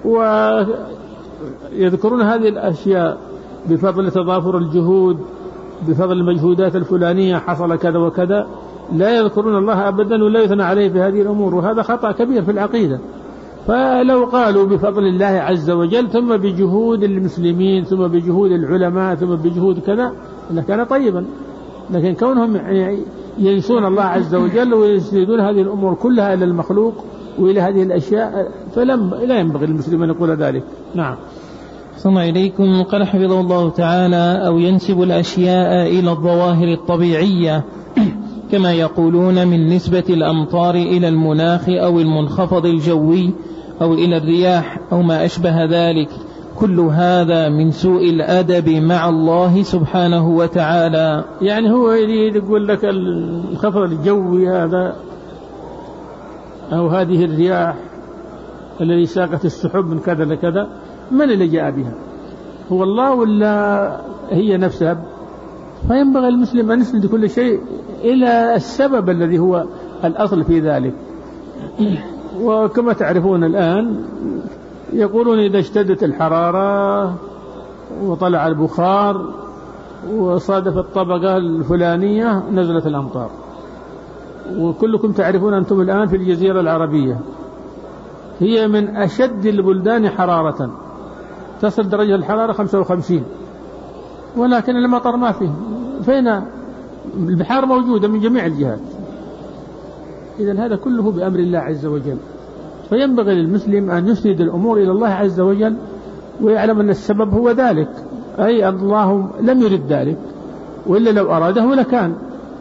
Speaker 1: ويذكرون هذه الأشياء بفضل تضافر الجهود بفضل المجهودات الفلانية حصل كذا وكذا، لا يذكرون الله أبدا ولا يثنى عليه في هذه الأمور، وهذا خطأ كبير في العقيدة. فلو قالوا بفضل الله عز وجل ثم بجهود المسلمين ثم بجهود العلماء ثم بجهود كذا لكان طيبا، لكن كونهم ينسون الله عز وجل ويسندون هذه الأمور كلها إلى المخلوق وإلى هذه الأشياء لا ينبغي للمسلم أن يقول ذلك. نعم.
Speaker 2: أحسن إليكم. قال حفظه الله تعالى: أو ينسب الأشياء إلى الظواهر الطبيعية كما يقولون من نسبة الأمطار إلى المناخ أو المنخفض الجوي أو إلى الرياح أو ما أشبه ذلك، كل هذا من سوء الأدب مع الله سبحانه وتعالى.
Speaker 1: يعني هو يريد يقول لك الخفض الجوي هذا أو هذه الرياح الذي ساقت السحب من كذا لكذا، من اللي جاء بها؟ هو الله ولا هي نفسها؟ فينبغي المسلم أن يسند كل شيء إلى السبب الذي هو الأصل في ذلك. وكما تعرفون الآن يقولون إذا اشتدت الحرارة وطلع البخار وصادف الطبقة الفلانية نزلت الأمطار. وكلكم تعرفون أنتم الآن في الجزيرة العربية هي من أشد البلدان حرارة، تصل درجة الحرارة 55، ولكن المطر ما فيه. فين البحار موجودة من جميع الجهات. إذن هذا كله بأمر الله عز وجل. فينبغي للمسلم أن يسند الأمور إلى الله عز وجل ويعلم أن السبب هو ذلك، أي الله لم يرد ذلك، وإلا لو أراده لكان.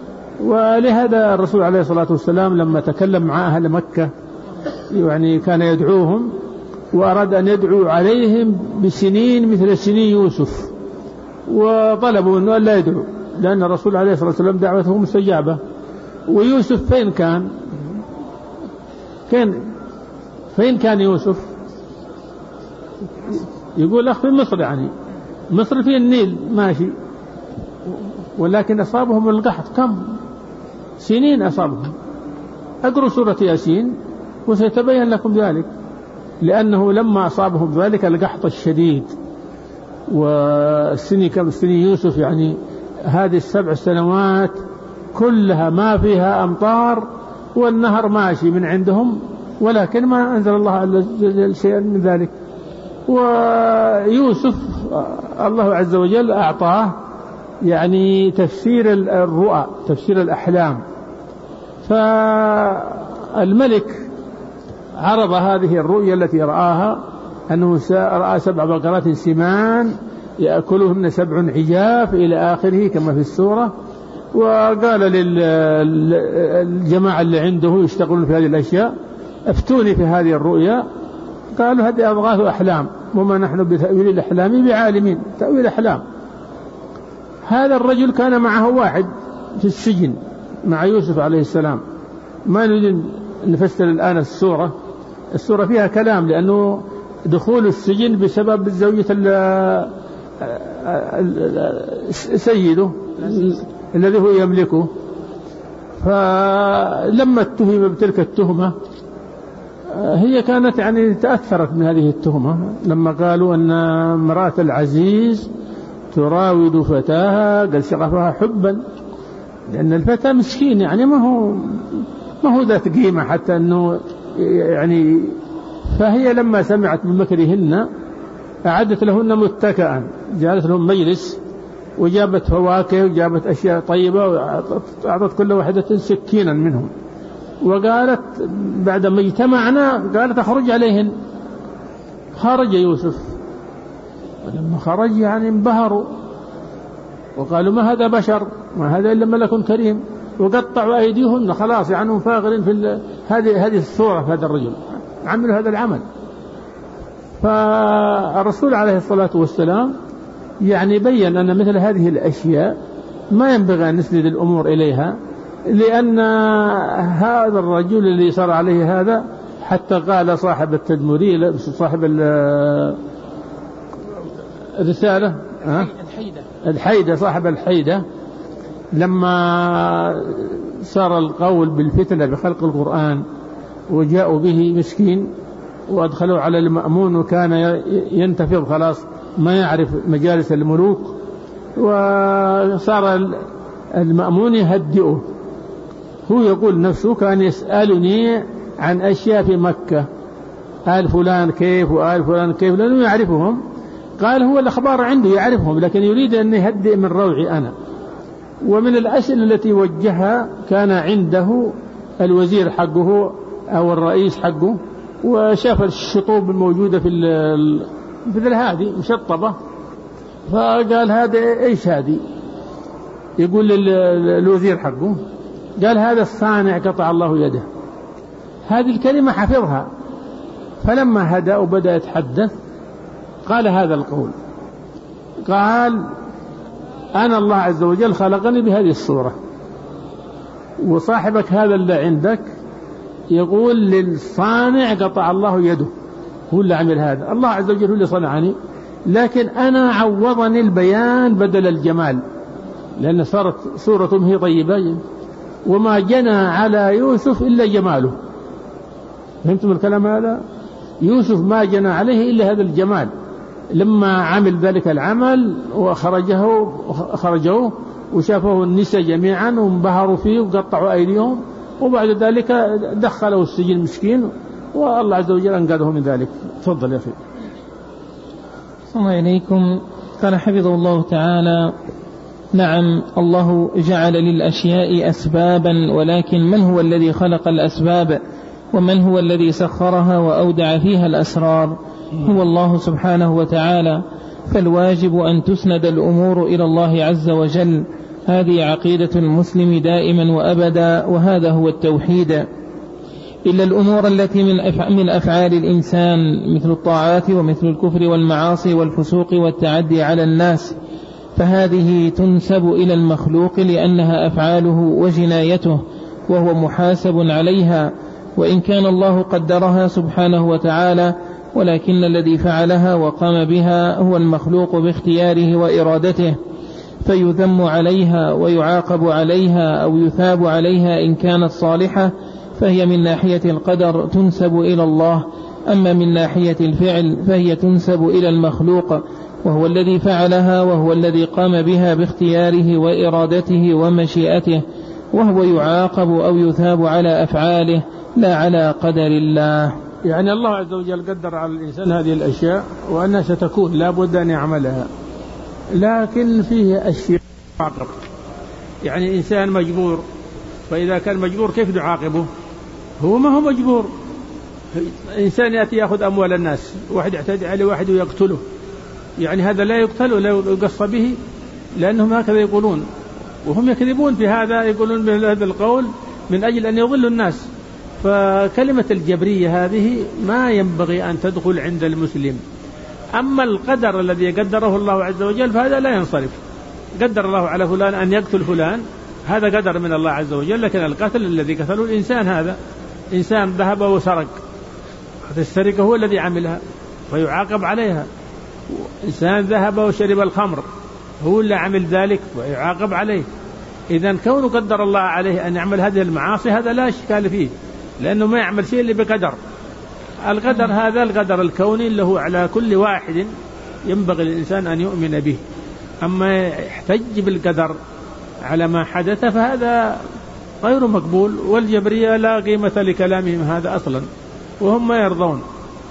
Speaker 1: ولهذا الرسول عليه الصلاة والسلام لما تكلم مع أهل مكة يعني كان يدعوهم وأراد أن يدعو عليهم بسنين مثل سنين يوسف، وطلبوا أنه لا يدعو لأن الرسول عليه الصلاة والسلام دعوته مستجابة. ويوسف فين كان يوسف؟ يقول في مصر، يعني مصر في النيل ماشي، ولكن أصابهم القحط. كم سنين أصابهم؟ أقرأوا سورة ياسين وسيتبين لكم ذلك. لأنه لما أصابهم ذلك القحط الشديد والسنين كم سنين يوسف، يعني هذه 7 سنوات كلها ما فيها أمطار والنهر ماشي من عندهم، ولكن ما أنزل الله عز وجل شيئا من ذلك. ويوسف الله عز وجل أعطاه يعني تفسير الرؤى، تفسير الأحلام. فالملك عرض هذه الرؤيا التي رآها أنه رأى 7 بقرات سمان يأكلهن 7 عجاف إلى آخره كما في السورة. وقال للجماعة اللي عنده يشتغلون في هذه الأشياء: افتوني في هذه الرؤيا. قالوا: هذه أضغاث أحلام وما نحن بتأويل الأحلام بعالمين. تأويل أحلام. هذا الرجل كان معه واحد في السجن مع يوسف عليه السلام. ما نريد نفسر الآن السورة فيها كلام، لأنه دخول السجن بسبب زوجة سيده الذي هو يملكه. فلما اتهم بتلك التهمة هي كانت يعني تأثرت من هذه التهمة لما قالوا أن امرأة العزيز تراود فتاها قد شغفها حبا، لأن الفتى مسكين يعني ما هو ذات قيمة حتى أنه يعني. فهي لما سمعت بمكرهن أعدت لهن متكئا، جعلت لهم مجلس وجابت فواكه وجابت أشياء طيبة وأعطت كل واحدة سكينا منهم، وقالت بعدما اجتمعنا قالت أخرج عليهن. خرج يوسف، ولما خرج يعني انبهروا وقالوا: ما هذا بشر، ما هذا إلا ملك كريم. وقطعوا أيديهن، خلاص يعني فاغرين في هذه الصورة في هذا الرجل، عملوا هذا العمل. فالرسول عليه الصلاة والسلام يعني بيّن أن مثل هذه الأشياء ما ينبغي أن نسند الأمور إليها، لأن هذا الرجل اللي صار عليه هذا، حتى قال صاحب التدمري صاحب الرسالة الحيدة صاحب الحيدة، لما صار القول بالفتنة بخلق القرآن وجاءوا به مسكين وأدخلوا على المأمون وكان ينتفض خلاص ما يعرف مجالس الملوك، وصار المأمون يهدئه. هو يقول نفسه كان يسألني عن أشياء في مكة، آل فلان كيف وآل فلان كيف، لأنه يعرفهم. قال هو الأخبار عنده يعرفهم، لكن يريد أن يهدئ من روعي أنا. ومن الأسئلة التي وجهها كان عنده الوزير حقه أو الرئيس حقه، وشاف الشطوب الموجودة في مثل هذه مشطبة، فقال هذا إيش هذه؟ يقول للوزير حقه، قال هذا الصانع قطع الله يده. هذه الكلمة حفظها، فلما هدأ وبدأ يتحدث قال هذا القول، قال أنا الله عز وجل خلقني بهذه الصورة، وصاحبك هذا اللي عندك يقول للصانع قطع الله يده، هو اللي عمل هذا، الله عز وجل هو اللي صنعني، لكن أنا عوضني البيان بدل الجمال، لأن صارت صورته هي طيبة، وما جنى على يوسف إلا جماله. فهمتم الكلام هذا؟ يوسف ما جنى عليه إلا هذا الجمال. لما عمل ذلك العمل وخرجوه وشافوه النساء جميعا وانبهروا فيه وقطعوا أيديهم، وبعد ذلك دخلوا السجن مسكين، والله عز وجل أنقذه من ذلك. تفضل يا أخي.
Speaker 2: السلام عليكم. قال حفظه الله تعالى: نعم، الله جعل للأشياء أسبابا، ولكن من هو الذي خلق الأسباب ومن هو الذي سخرها وأودع فيها الأسرار؟ هو الله سبحانه وتعالى، فالواجب أن تسند الأمور إلى الله عز وجل. هذه عقيدة المسلم دائما وأبدا، وهذا هو التوحيد. إلا الأمور التي من أفعال الإنسان مثل الطاعات ومثل الكفر والمعاصي والفسوق والتعدي على الناس، فهذه تنسب إلى المخلوق لأنها أفعاله وجنايته، وهو محاسب عليها، وإن كان الله قدرها سبحانه وتعالى، ولكن الذي فعلها وقام بها هو المخلوق باختياره وإرادته، فيذم عليها ويعاقب عليها أو يثاب عليها. إن كانت صالحة فهي من ناحية القدر تنسب إلى الله، أما من ناحية الفعل فهي تنسب إلى المخلوق، وهو الذي فعلها وهو الذي قام بها باختياره وإرادته ومشيئته، وهو يعاقب أو يثاب على أفعاله لا على قدر الله.
Speaker 1: يعني الله عز وجل قدر على الإنسان هذه الأشياء وأنها ستكون لا بد أن يعملها، لكن فيه أشياء عقب. يعني إنسان مجبور، فإذا كان مجبور كيف نعاقبه؟ هو ما هو مجبور. إنسان يأتي يأخذ أموال الناس، واحد يعتدي عليه واحد ويقتله، يعني هذا لا يقتل ولا يقص به، لأنهم هكذا يقولون، وهم يكذبون في هذا، يقولون بهذا القول من أجل أن يضلوا الناس. فكلمة الجبرية هذه ما ينبغي أن تدخل عند المسلم. أما القدر الذي قدره الله عز وجل فهذا لا ينصرف. قدر الله على فلان أن يقتل فلان، هذا قدر من الله عز وجل، لكن القتل الذي قتله الإنسان، هذا إنسان ذهب وسرق، السرقة هو الذي عملها ويعاقب عليها. إنسان ذهب وشرب الخمر، هو اللي عمل ذلك ويعاقب عليه. إذن كونه قدر الله عليه أن يعمل هذه المعاصي هذا لا إشكال فيه، لأنه ما يعمل شيء اللي بقدر. القدر هذا القدر الكوني اللي هو على كل واحد ينبغي الإنسان أن يؤمن به. أما يحتج بالقدر على ما حدث فهذا غير مقبول، والجبرية لا قيمة لكلامهم هذا أصلا، وهم ما يرضون.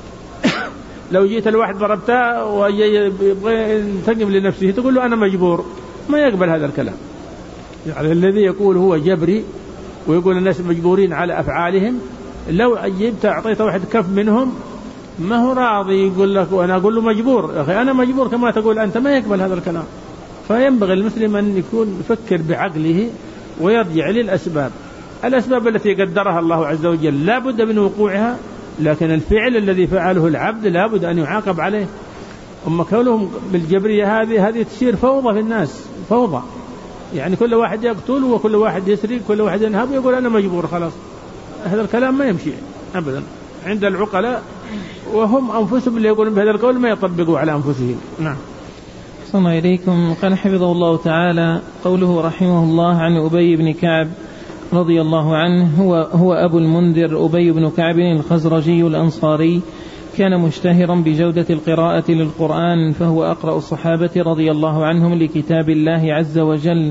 Speaker 1: لو جيت الواحد ضربته ويبغى ينتقم لنفسه تقول له أنا مجبور، ما يقبل هذا الكلام. يعني الذي يقول هو جبري ويقول الناس مجبورين على أفعالهم، لو أجبت أعطيت واحد كف منهم ما هو راضي يقول لك وأنا أقول له مجبور، يا أخي أنا مجبور كما تقول أنت، ما يقبل هذا الكلام. فينبغي المسلم أن يكون يفكر بعقله ويرجع للأسباب. الأسباب التي قدرها الله عز وجل لا بد من وقوعها، لكن الفعل الذي فعله العبد لا بد أن يعاقب عليه. أما كونهم بالجبرية هذه تصير فوضى في الناس، فوضى. يعني كل واحد يقتل وكل واحد يسرق، كل واحد ينهب ويقول أنا مجبور خلاص. هذا الكلام ما يمشي أبدا عند العقلاء، وهم أنفسهم اللي يقولون بهذا القول ما يطبقوا على أنفسهم. نعم.
Speaker 2: صلى الله عليكم. قال حفظه الله تعالى: قوله رحمه الله عن أبي بن كعب رضي الله عنه، هو أبو المنذر أبي بن كعب الخزرجي الأنصاري، كان مشتهرا بجودة القراءة للقرآن، فهو أقرأ الصحابة رضي الله عنهم لكتاب الله عز وجل.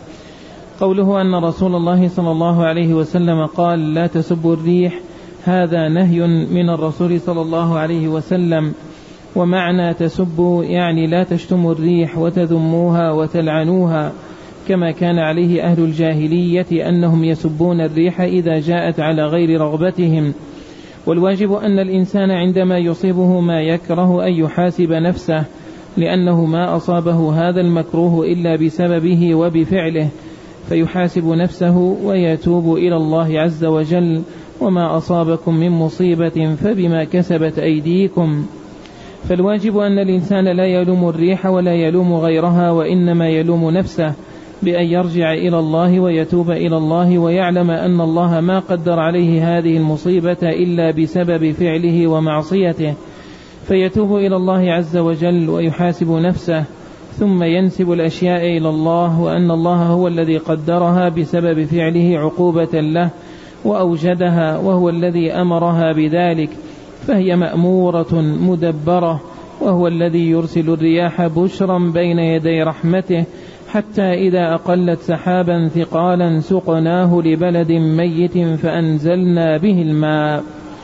Speaker 2: قوله أن رسول الله صلى الله عليه وسلم قال لا تسبوا الريح، هذا نهي من الرسول صلى الله عليه وسلم. ومعنى تسبوا يعني لا تشتموا الريح وتذموها وتلعنوها، كما كان عليه أهل الجاهلية أنهم يسبون الريح إذا جاءت على غير رغبتهم. والواجب أن الإنسان عندما يصيبه ما يكره أن يحاسب نفسه، لأنه ما أصابه هذا المكروه إلا بسببه وبفعله، فيحاسب نفسه ويتوب إلى الله عز وجل. وما أصابكم من مصيبة فبما كسبت أيديكم. فالواجب أن الإنسان لا يلوم الريح ولا يلوم غيرها، وإنما يلوم نفسه بأن يرجع إلى الله ويتوب إلى الله، ويعلم أن الله ما قدر عليه هذه المصيبة إلا بسبب فعله ومعصيته، فيتوب إلى الله عز وجل ويحاسب نفسه، ثم ينسب الأشياء إلى الله، وأن الله هو الذي قدرها بسبب فعله عقوبة له وأوجدها، وهو الذي أمرها بذلك، فهي مأمورة مدبرة، وهو الذي يرسل الرياح بشرا بين يدي رحمته، حتى إذا أقلت سحابا ثقالا سقناه لبلد ميت فأنزلنا به الماء.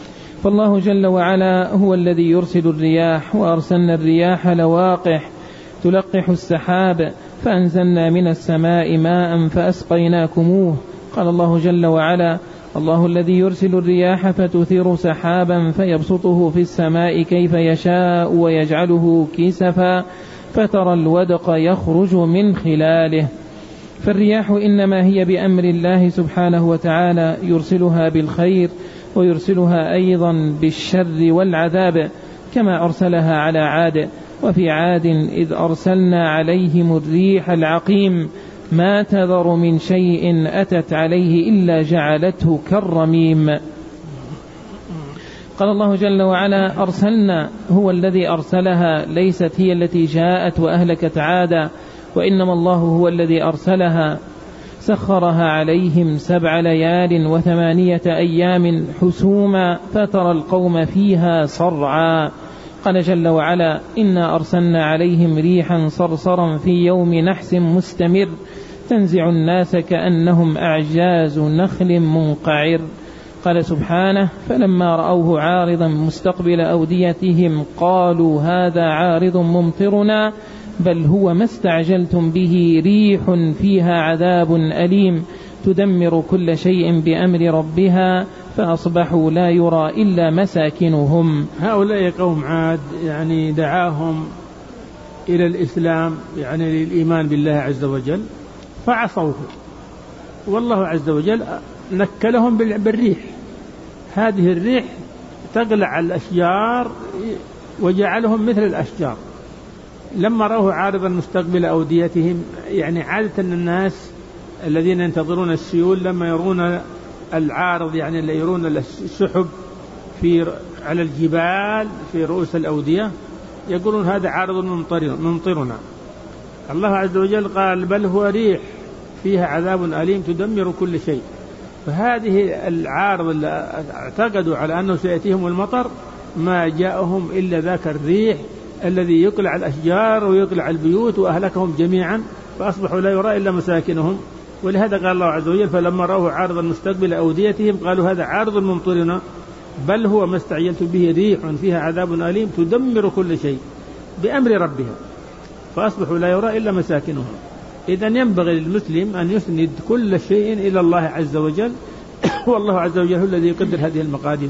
Speaker 2: فالله جل وعلا هو الذي يرسل الرياح، وأرسلنا الرياح لواقح تلقح السحاب، فأنزلنا من السماء ماء فأسقيناكموه. قال الله جل وعلا الله الذي يرسل الرياح فتثير سحابا فيبسطه في السماء كيف يشاء ويجعله كسفا فترى الودق يخرج من خلاله. فالرياح إنما هي بأمر الله سبحانه وتعالى، يرسلها بالخير ويرسلها أيضا بالشر والعذاب، كما أرسلها على عاد. وفي عاد إذ أرسلنا عليهم الريح العقيم ما تذر من شيء أتت عليه إلا جعلته كالرميم. قال الله جل وعلا أرسلنا، هو الذي أرسلها، ليست هي التي جاءت وأهلكت عادا، وإنما الله هو الذي أرسلها. سخرها عليهم 7 ليال و8 أيام حسوما فترى القوم فيها صرعا. قال جل وعلا إنا أرسلنا عليهم ريحا صرصرا في يوم نحس مستمر تنزع الناس كأنهم أعجاز نخل منقعر. قال سبحانه فلما رأوه عارضا مستقبل أوديتهم قالوا هذا عارض ممطرنا بل هو ما استعجلتم به ريح فيها عذاب أليم تدمر كل شيء بأمر ربها فأصبحوا لا يرى إلا مساكنهم.
Speaker 1: هؤلاء قوم عاد يعني دعاهم إلى الإسلام، يعني للإيمان بالله عز وجل، فعصوه، والله عز وجل نكلهم بالريح. هذه الريح تقلع الأشجار وجعلهم مثل الأشجار. لما رأوه عارضا مستقبل أوديتهم، يعني عادة الناس الذين ينتظرون السيول لما يرون العارض، يعني اللي يرون السحب على الجبال في رؤوس الأودية، يقولون هذا عارض ممطرنا. الله عز وجل قال بل هو ريح فيها عذاب أليم تدمر كل شيء. فهذه العارض اللي اعتقدوا على أنه سيأتيهم المطر ما جاءهم إلا ذاك الريح الذي يقلع الأشجار ويقلع البيوت وأهلكهم جميعا، فأصبحوا لا يرى إلا مساكنهم. ولهذا قال الله عز وجل فلما رأوه عارضا مستقبل أوديتهم قالوا هذا عارض ممطرنا بل هو ما استعجلت به ريح فيها عذاب أليم تدمر كل شيء بأمر ربها فأصبحوا لا يرى إلا مساكنهم. إذن ينبغي للمسلم أن يسند كل شيء إلى الله عز وجل، والله عز وجل هو الذي يقدر هذه المقادير،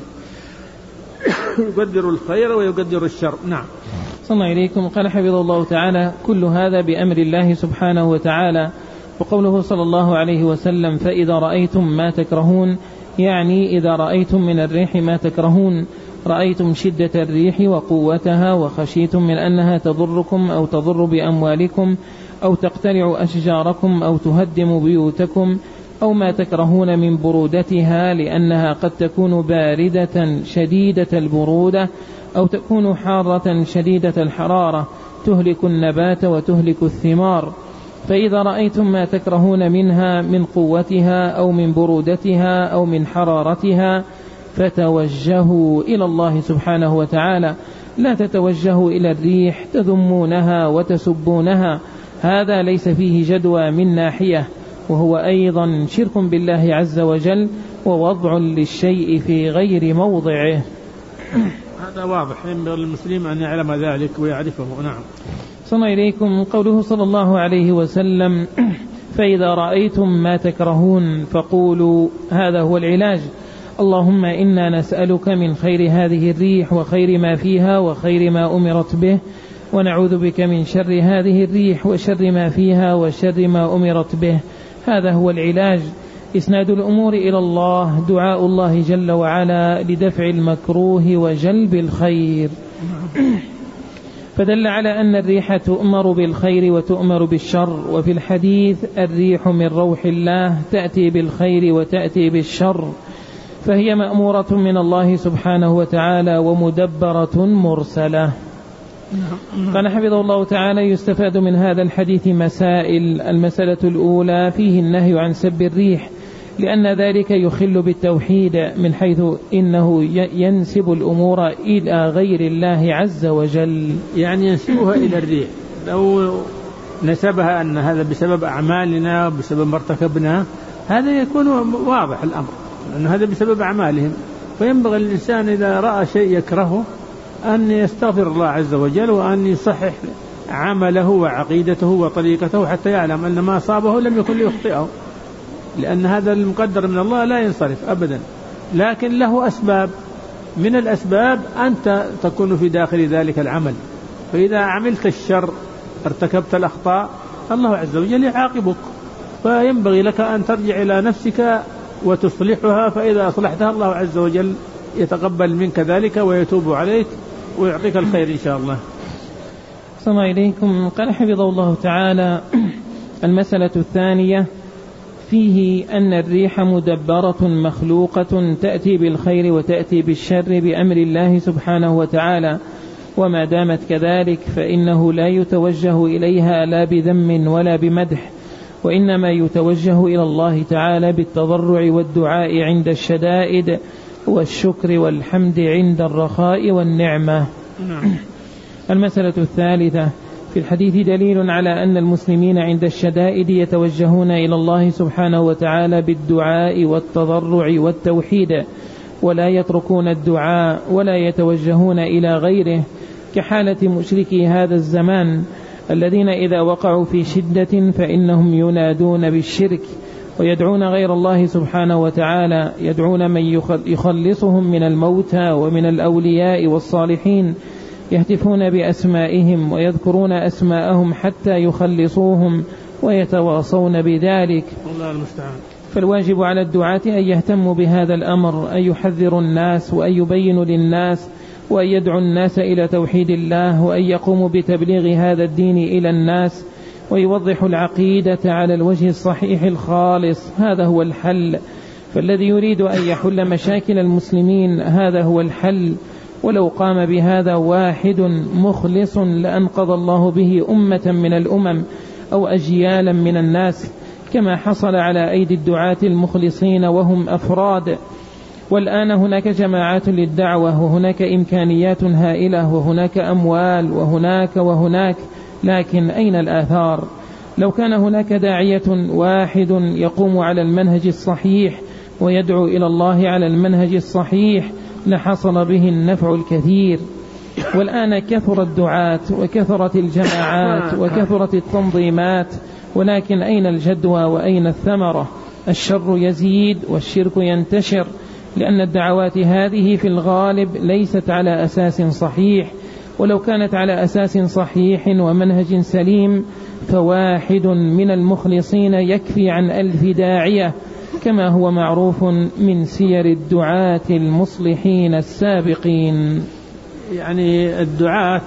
Speaker 1: يقدر الخير ويقدر الشر. نعم.
Speaker 2: صلى الله عليكم. قال حفظه الله تعالى كل هذا بأمر الله سبحانه وتعالى. وقوله صلى الله عليه وسلم فإذا رأيتم ما تكرهون، يعني إذا رأيتم من الريح ما تكرهون، رأيتم شدة الريح وقوتها وخشيتم من أنها تضركم أو تضر بأموالكم أو تقتلع أشجاركم أو تهدم بيوتكم، أو ما تكرهون من برودتها لأنها قد تكون باردة شديدة البرودة أو تكون حارة شديدة الحرارة تهلك النبات وتهلك الثمار. فإذا رأيتم ما تكرهون منها من قوتها أو من برودتها أو من حرارتها فتوجهوا إلى الله سبحانه وتعالى، لا تتوجهوا إلى الريح تذمونها وتسبونها، هذا ليس فيه جدوى من ناحية، وهو أيضا شرك بالله عز وجل ووضع للشيء في غير موضعه.
Speaker 1: هذا واضح، ينبغي للمسلم أن يعلم ذلك ويعرفه. نعم.
Speaker 2: صلى إليكم قوله صلى الله عليه وسلم: فإذا رأيتم ما تكرهون فقولوا هذا هو العلاج، اللهم إنا نسألك من خير هذه الريح وخير ما فيها وخير ما أمرت به، ونعوذ بك من شر هذه الريح وشر ما فيها وشر ما أمرت به. هذا هو العلاج. إسناد الأمور إلى الله، دعاء الله جل وعلا لدفع المكروه وجلب الخير. فدل على أن الريح تؤمر بالخير وتؤمر بالشر، وفي الحديث: الريح من روح الله تأتي بالخير وتأتي بالشر، فهي مأمورة من الله سبحانه وتعالى ومدبرة مرسلة. قال حفظه الله تعالى: يستفاد من هذا الحديث مسائل. المسألة الأولى: فيه النهي عن سب الريح، لأن ذلك يخل بالتوحيد، من حيث إنه ينسب الأمور إلى غير الله عز وجل،
Speaker 1: يعني ينسبها إلى الريح. لو نسبها أن هذا بسبب أعمالنا وبسبب ما ارتكبنا، هذا يكون واضح الأمر أن هذا بسبب أعمالهم. فينبغي الإنسان إذا رأى شيء يكرهه أن يستغفر الله عز وجل، وأن يصحح عمله وعقيدته وطريقته، حتى يعلم أن ما أصابه لم يكن ليخطئه، لأن هذا المقدر من الله لا ينصرف أبدا. لكن له أسباب، من الأسباب أنت تكون في داخل ذلك العمل، فإذا عملت الشر ارتكبت الأخطاء الله عز وجل يعاقبك، فينبغي لك أن ترجع إلى نفسك وتصلحها، فإذا أصلحتها الله عز وجل يتقبل منك ذلك ويتوب عليك ويعطيك الخير إن شاء الله.
Speaker 2: صلى إليكم. قال حفظه الله تعالى: المسألة الثانية: فيه أن الريح مدبرة مخلوقة تأتي بالخير وتأتي بالشر بأمر الله سبحانه وتعالى، وما دامت كذلك فإنه لا يتوجه إليها لا بذم ولا بمدح، وإنما يتوجه إلى الله تعالى بالتضرع والدعاء عند الشدائد، والشكر والحمد عند الرخاء والنعمة. المسألة الثالثة: في الحديث دليل على أن المسلمين عند الشدائد يتوجهون إلى الله سبحانه وتعالى بالدعاء والتضرع والتوحيد، ولا يتركون الدعاء ولا يتوجهون إلى غيره، كحالة مشركي هذا الزمان الذين إذا وقعوا في شدة فإنهم ينادون بالشرك ويدعون غير الله سبحانه وتعالى، يدعون من يخلصهم من الموتى ومن الأولياء والصالحين، يهتفون بأسمائهم ويذكرون أسماءهم حتى يخلصوهم ويتواصون بذلك.
Speaker 1: الله المستعان.
Speaker 2: فالواجب على الدعاة أن يهتموا بهذا الأمر، أن يحذروا الناس وأن يبينوا للناس وأن يدعوا الناس إلى توحيد الله، وأن يقوموا بتبليغ هذا الدين إلى الناس، ويوضحوا العقيدة على الوجه الصحيح الخالص. هذا هو الحل. فالذي يريد أن يحل مشاكل المسلمين هذا هو الحل، ولو قام بهذا واحد مخلص لأنقذ الله به أمة من الأمم أو أجيالا من الناس، كما حصل على أيدي الدعاة المخلصين وهم أفراد. والآن هناك جماعات للدعوة، وهناك إمكانيات هائلة، وهناك أموال، وهناك، لكن أين الآثار؟ لو كان هناك داعية واحد يقوم على المنهج الصحيح ويدعو إلى الله على المنهج الصحيح لحصل به النفع الكثير. والآن كثر الدعاة وكثرت الجماعات وكثرت التنظيمات، ولكن أين الجدوى وأين الثمرة؟ الشر يزيد والشرك ينتشر، لأن الدعوات هذه في الغالب ليست على أساس صحيح، ولو كانت على أساس صحيح ومنهج سليم فواحد من المخلصين يكفي عن 1000 داعية، كما هو معروف من سير الدعاة المصلحين السابقين.
Speaker 1: يعني الدعاة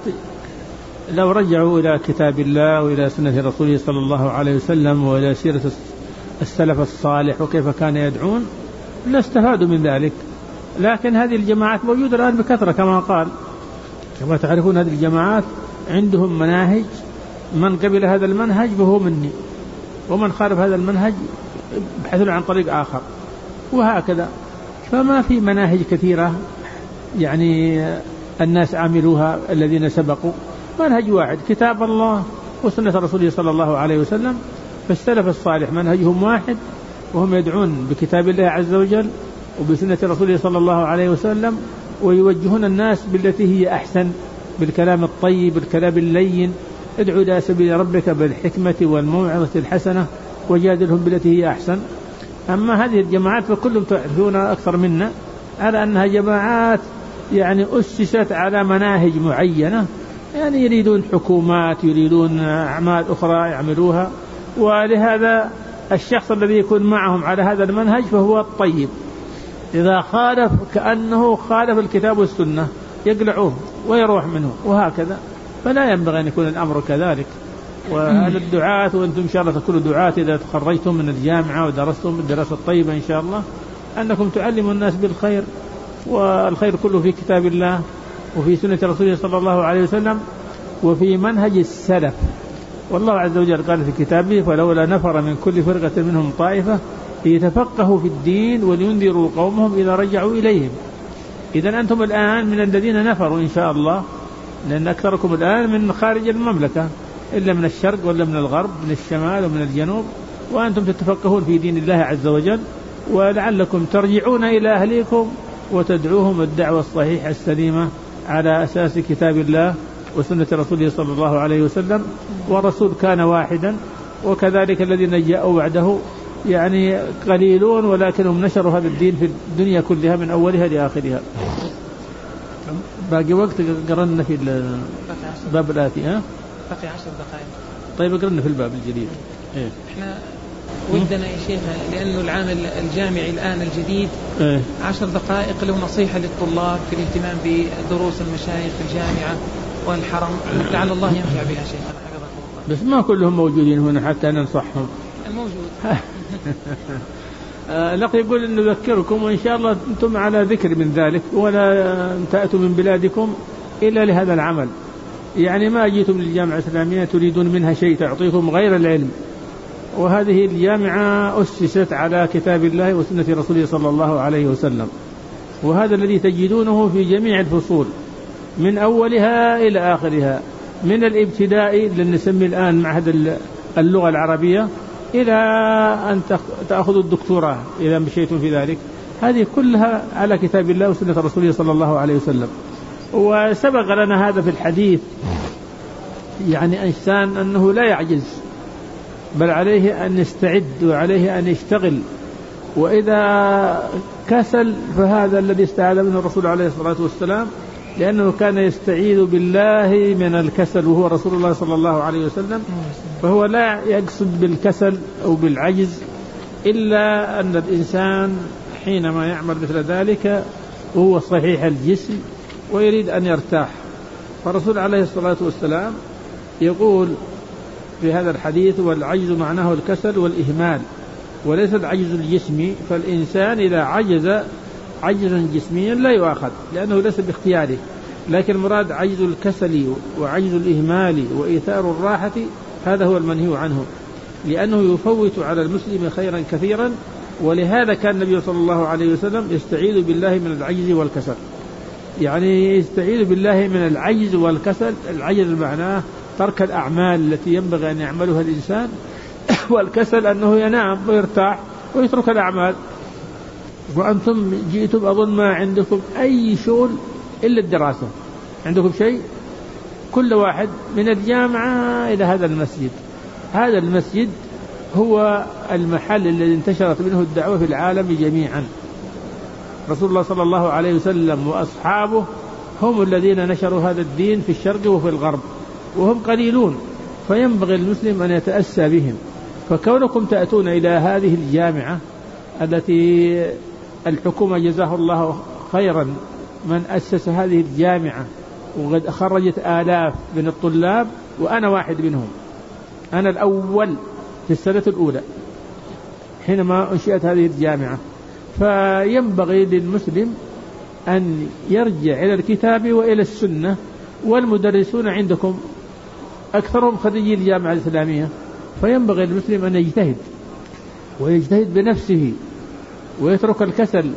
Speaker 1: لو رجعوا إلى كتاب الله وإلى سنة رسوله صلى الله عليه وسلم وإلى سيرة السلف الصالح وكيف كان يدعون لاستفادوا من ذلك. لكن هذه الجماعات موجودة الآن بكثرة، كما قال، كما تعرفون هذه الجماعات عندهم مناهج، من قبل هذا المنهج فهو مني، ومن خالف هذا المنهج بحثوا عن طريق آخر، وهكذا. فما في مناهج كثيرة يعني الناس عملوها الذين سبقوا، منهج واحد كتاب الله وسنة رسوله صلى الله عليه وسلم. فالسلف الصالح منهجهم واحد، وهم يدعون بكتاب الله عز وجل وبسنة رسوله صلى الله عليه وسلم، ويوجهون الناس بالتي هي أحسن، بالكلام الطيب، بالكلام اللين. ادعو إلى سبيل ربك بالحكمة والموعظة الحسنة وجادلهم بالتي هي أحسن. أما هذه الجماعات فكلهم تعرفون أكثر منا على أنها جماعات يعني أسست على مناهج معينة، يعني يريدون حكومات، يريدون أعمال أخرى يعملوها. ولهذا الشخص الذي يكون معهم على هذا المنهج فهو الطيب، إذا خالف كأنه خالف الكتاب والسنة يقلعوه ويروح منه، وهكذا. فلا ينبغي أن يكون الأمر كذلك. وهذا الدعاة، وأنتم إن شاء الله تكونوا دعاة إذا تخرجتم من الجامعة ودرستم الدراسة الطيبة إن شاء الله، أنكم تعلموا الناس بالخير، والخير كله في كتاب الله وفي سنة رسوله صلى الله عليه وسلم وفي منهج السلف. والله عز وجل قال في كتابه: فلولا نفر من كل فرقة منهم طائفة ليتفقهوا في الدين ولينذروا قومهم إذا رجعوا إليهم. إذن أنتم الآن من الذين نفروا إن شاء الله، لأن أكثركم الآن من خارج المملكة، إلا من الشرق ولا من الغرب، من الشمال ومن الجنوب، وأنتم تتفقهون في دين الله عز وجل، ولعلكم ترجعون إلى أهليكم وتدعوهم الدعوة الصحيحة السليمة على أساس كتاب الله وسنة رسوله صلى الله عليه وسلم. والرسول كان واحدا، وكذلك الذين جاءوا بعده يعني قليلون، ولكنهم نشروا هذا الدين في الدنيا كلها من أولها لآخرها. باقي وقت قررنا في الباب الآتي.
Speaker 2: بقي 10 دقائق.
Speaker 1: طيب قررنا في الباب الجديد.
Speaker 2: احنا ودنا يا شيخ، لأنه العام الجامعي الآن الجديد 10 دقائق له نصيحة للطلاب في الاهتمام بدروس المشايخ في الجامعة والحرم، لعل الله ينفع بها شيخنا حفظكم الله.
Speaker 1: بس ما كلهم موجودين هنا حتى ننصحهم.
Speaker 2: الموجود.
Speaker 1: لقد يقول أن نذكركم، وإن شاء الله أنتم على ذكر من ذلك، ولا تأتوا من بلادكم إلا لهذا العمل. يعني ما جئتم للجامعة الإسلامية تريدون منها شيء تعطيكم غير العلم، وهذه الجامعة أسست على كتاب الله وسنة رسوله صلى الله عليه وسلم، وهذا الذي تجدونه في جميع الفصول من أولها إلى آخرها، من الابتدائي اللي نسميه الآن معهد اللغة العربية إلى أن تأخذوا الدكتوراه إذا مشيتم في ذلك. هذه كلها على كتاب الله وسنة رسوله صلى الله عليه وسلم. وسبق لنا هذا في الحديث، يعني إنسان أنه لا يعجز، بل عليه أن يستعد وعليه أن يشتغل، وإذا كسل فهذا الذي استعاذ منه الرسول عليه الصلاة والسلام، لأنه كان يستعيذ بالله من الكسل وهو رسول الله صلى الله عليه وسلم. فهو لا يقصد بالكسل أو بالعجز، إلا أن الإنسان حينما يعمل مثل ذلك وهو صحيح الجسم ويريد أن يرتاح. فالرسول عليه الصلاة والسلام يقول في هذا الحديث: والعجز معناه الكسل والإهمال، وليس العجز الجسمي. فالإنسان إذا عجز عجزا جسميا لا يؤاخذ لأنه ليس باختياره، لكن المراد عجز الكسل وعجز الإهمال وإيثار الراحة، هذا هو المنهي عنه، لأنه يفوت على المسلم خيرا كثيرا. ولهذا كان النبي صلى الله عليه وسلم يستعيذ بالله من العجز والكسل، يعني يستعيذ بالله من العجز والكسل. العجز معناه ترك الأعمال التي ينبغي أن يعملها الإنسان، والكسل أنه ينام ويرتاح ويترك الأعمال. وأنتم جئتم أظن ما عندكم أي شغل إلا الدراسة، عندكم شيء؟ كل واحد من الجامعة إلى هذا المسجد. هذا المسجد هو المحل الذي انتشرت منه الدعوة في العالم جميعا. رسول الله صلى الله عليه وسلم وأصحابه هم الذين نشروا هذا الدين في الشرق وفي الغرب، وهم قليلون، فينبغي المسلم أن يتأسى بهم. فكونكم تأتون إلى هذه الجامعة التي الحكومة جزاه الله خيرا من أسس هذه الجامعة، وقد خرجت آلاف من الطلاب، وأنا واحد منهم، أنا الأول في السنة الأولى حينما أنشئت هذه الجامعة. فينبغي للمسلم أن يرجع إلى الكتاب وإلى السنة. والمدرسون عندكم أكثرهم خريجي الجامعة الإسلامية، فينبغي للمسلم أن يجتهد ويجتهد بنفسه ويترك الكسل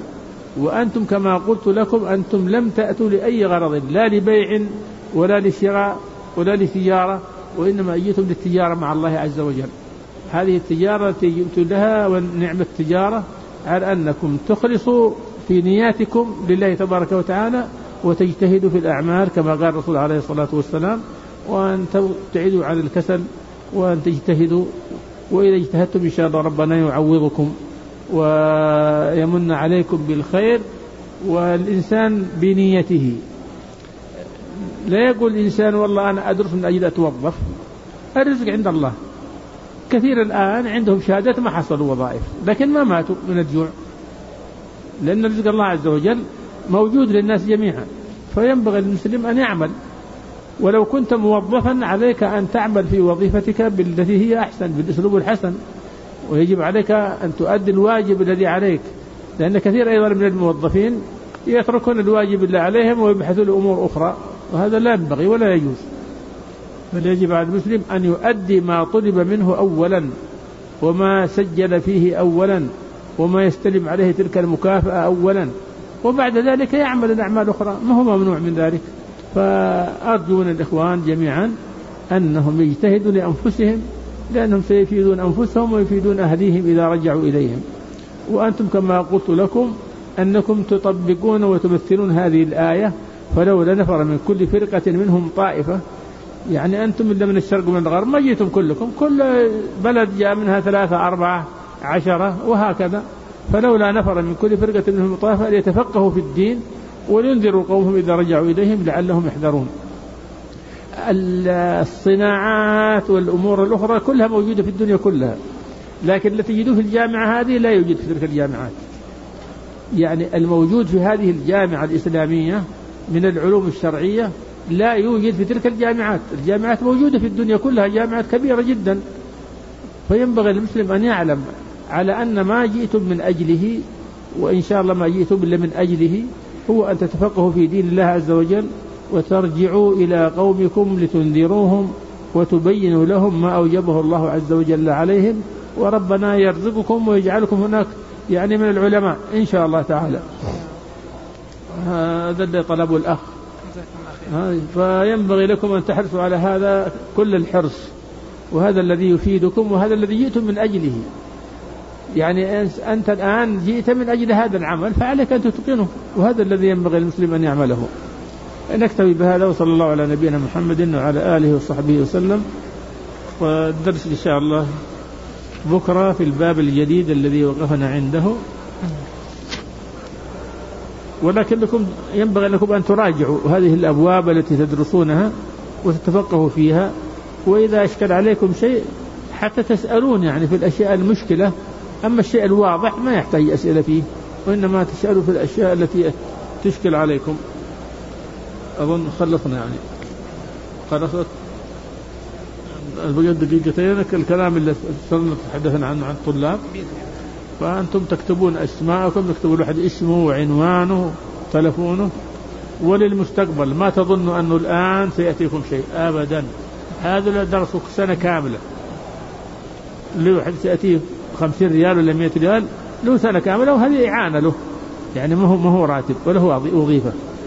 Speaker 1: وأنتم كما قلت لكم أنتم لم تأتوا لأي غرض، لا لبيع ولا لشراء ولا لتجارة، وإنما أجيتم للتجارة مع الله عز وجل. هذه التجارة التي جئتم لها ونعمة التجارة على أنكم تخلصوا في نياتكم لله تبارك وتعالى، وتجتهدوا في الأعمال كما قال الرسول عليه الصلاة والسلام، وأن تبتعدوا عن الكسل وأن تجتهدوا، وإذا اجتهدتم إن شاء الله ربنا يعوضكم ويمن عليكم بالخير. والإنسان بنيته، لا يقول الإنسان والله أنا أدرس من أجل أتوظف، الرزق عند الله. كثير الآن عندهم شهادات ما حصلوا وظائف لكن ما ماتوا من الجوع، لأن رزق الله عز وجل موجود للناس جميعا. فينبغي المسلم أن يعمل، ولو كنت موظفا عليك أن تعمل في وظيفتك بالتي هي أحسن، بالأسلوب الحسن، ويجب عليك أن تؤدي الواجب الذي عليك، لأن كثير أيضا من الموظفين يتركون الواجب اللي عليهم ويبحثون لأمور أخرى، وهذا لا ينبغي ولا يجوز. بل يجب على المسلم أن يؤدي ما طلب منه أولا، وما سجل فيه أولا، وما يستلم عليه تلك المكافأة أولا، وبعد ذلك يعمل الأعمال الأخرى، ما هو ممنوع من ذلك. فأرجو من الإخوان جميعا أنهم يجتهدوا لأنفسهم، لأنهم سيفيدون أنفسهم ويفيدون أهليهم إذا رجعوا إليهم. وأنتم كما قلت لكم أنكم تطبقون وتمثلون هذه الآية، فلولا نفر من كل فرقة منهم طائفة. يعني أنتم إلا من الشرق ومن الغرب ما جيتم كلكم، كل بلد جاء منها 3 4 10 وهكذا. فلولا نفر من كل فرقة منهم طائفة ليتفقهوا في الدين ولينذروا قومهم إذا رجعوا إليهم لعلهم يحذرون. الصناعات والأمور الأخرى كلها موجودة في الدنيا كلها، لكن التي تجدوه في الجامعة هذه لا يوجد في تلك الجامعات. يعني الموجود في هذه الجامعة الإسلامية من العلوم الشرعية لا يوجد في تلك الجامعات. الجامعات موجودة في الدنيا كلها، جامعات كبيرة جدا. فينبغي المسلم أن يعلم على أن ما جئتم من أجله، وإن شاء الله ما جئتم إلا من أجله، هو أن تتفقهوا في دين الله عز وجل، وترجعوا إلى قومكم لتنذروهم وتبينوا لهم ما أوجبه الله عز وجل عليهم، وربنا يرزقكم ويجعلكم هناك يعني من العلماء إن شاء الله تعالى. هذا اللي طلبه الأخ. فينبغي لكم أن تحرصوا على هذا كل الحرص، وهذا الذي يفيدكم، وهذا الذي جئتم من أجله. يعني أنت الآن جئت من أجل هذا العمل، فعليك أن تتقنه، وهذا الذي ينبغي المسلم أن يعمله. نكتفي بهذا، وصلى الله على نبينا محمد وعلى آله وصحبه وسلم. والدرس إن شاء الله بكرة في الباب الجديد الذي وقفنا عنده، ولكنكم ينبغي لكم أن تراجعوا هذه الأبواب التي تدرسونها وتتفقهوا فيها، وإذا أشكل عليكم شيء حتى تسألون يعني في الأشياء المشكلة. أما الشيء الواضح ما يحتاج أسئلة فيه، وإنما تسألوا في الأشياء التي تشكل عليكم. أظن خلصنا يعني خلصت بقيت دقيقتين. الكلام اللي تحدثنا عنه عن الطلاب، فأنتم تكتبون أسماءكم، تكتبوا الواحد اسمه وعنوانه تلفونه. وللمستقبل ما تظنوا أنه الآن سيأتيكم شيء أبدا، هذا درسك سنة كاملة. اللي واحد سيأتيه 50 ريال ولا 100 ريال له سنة كاملة، وهذه إعانة له، يعني ما هو راتب ولا هو وظيفة.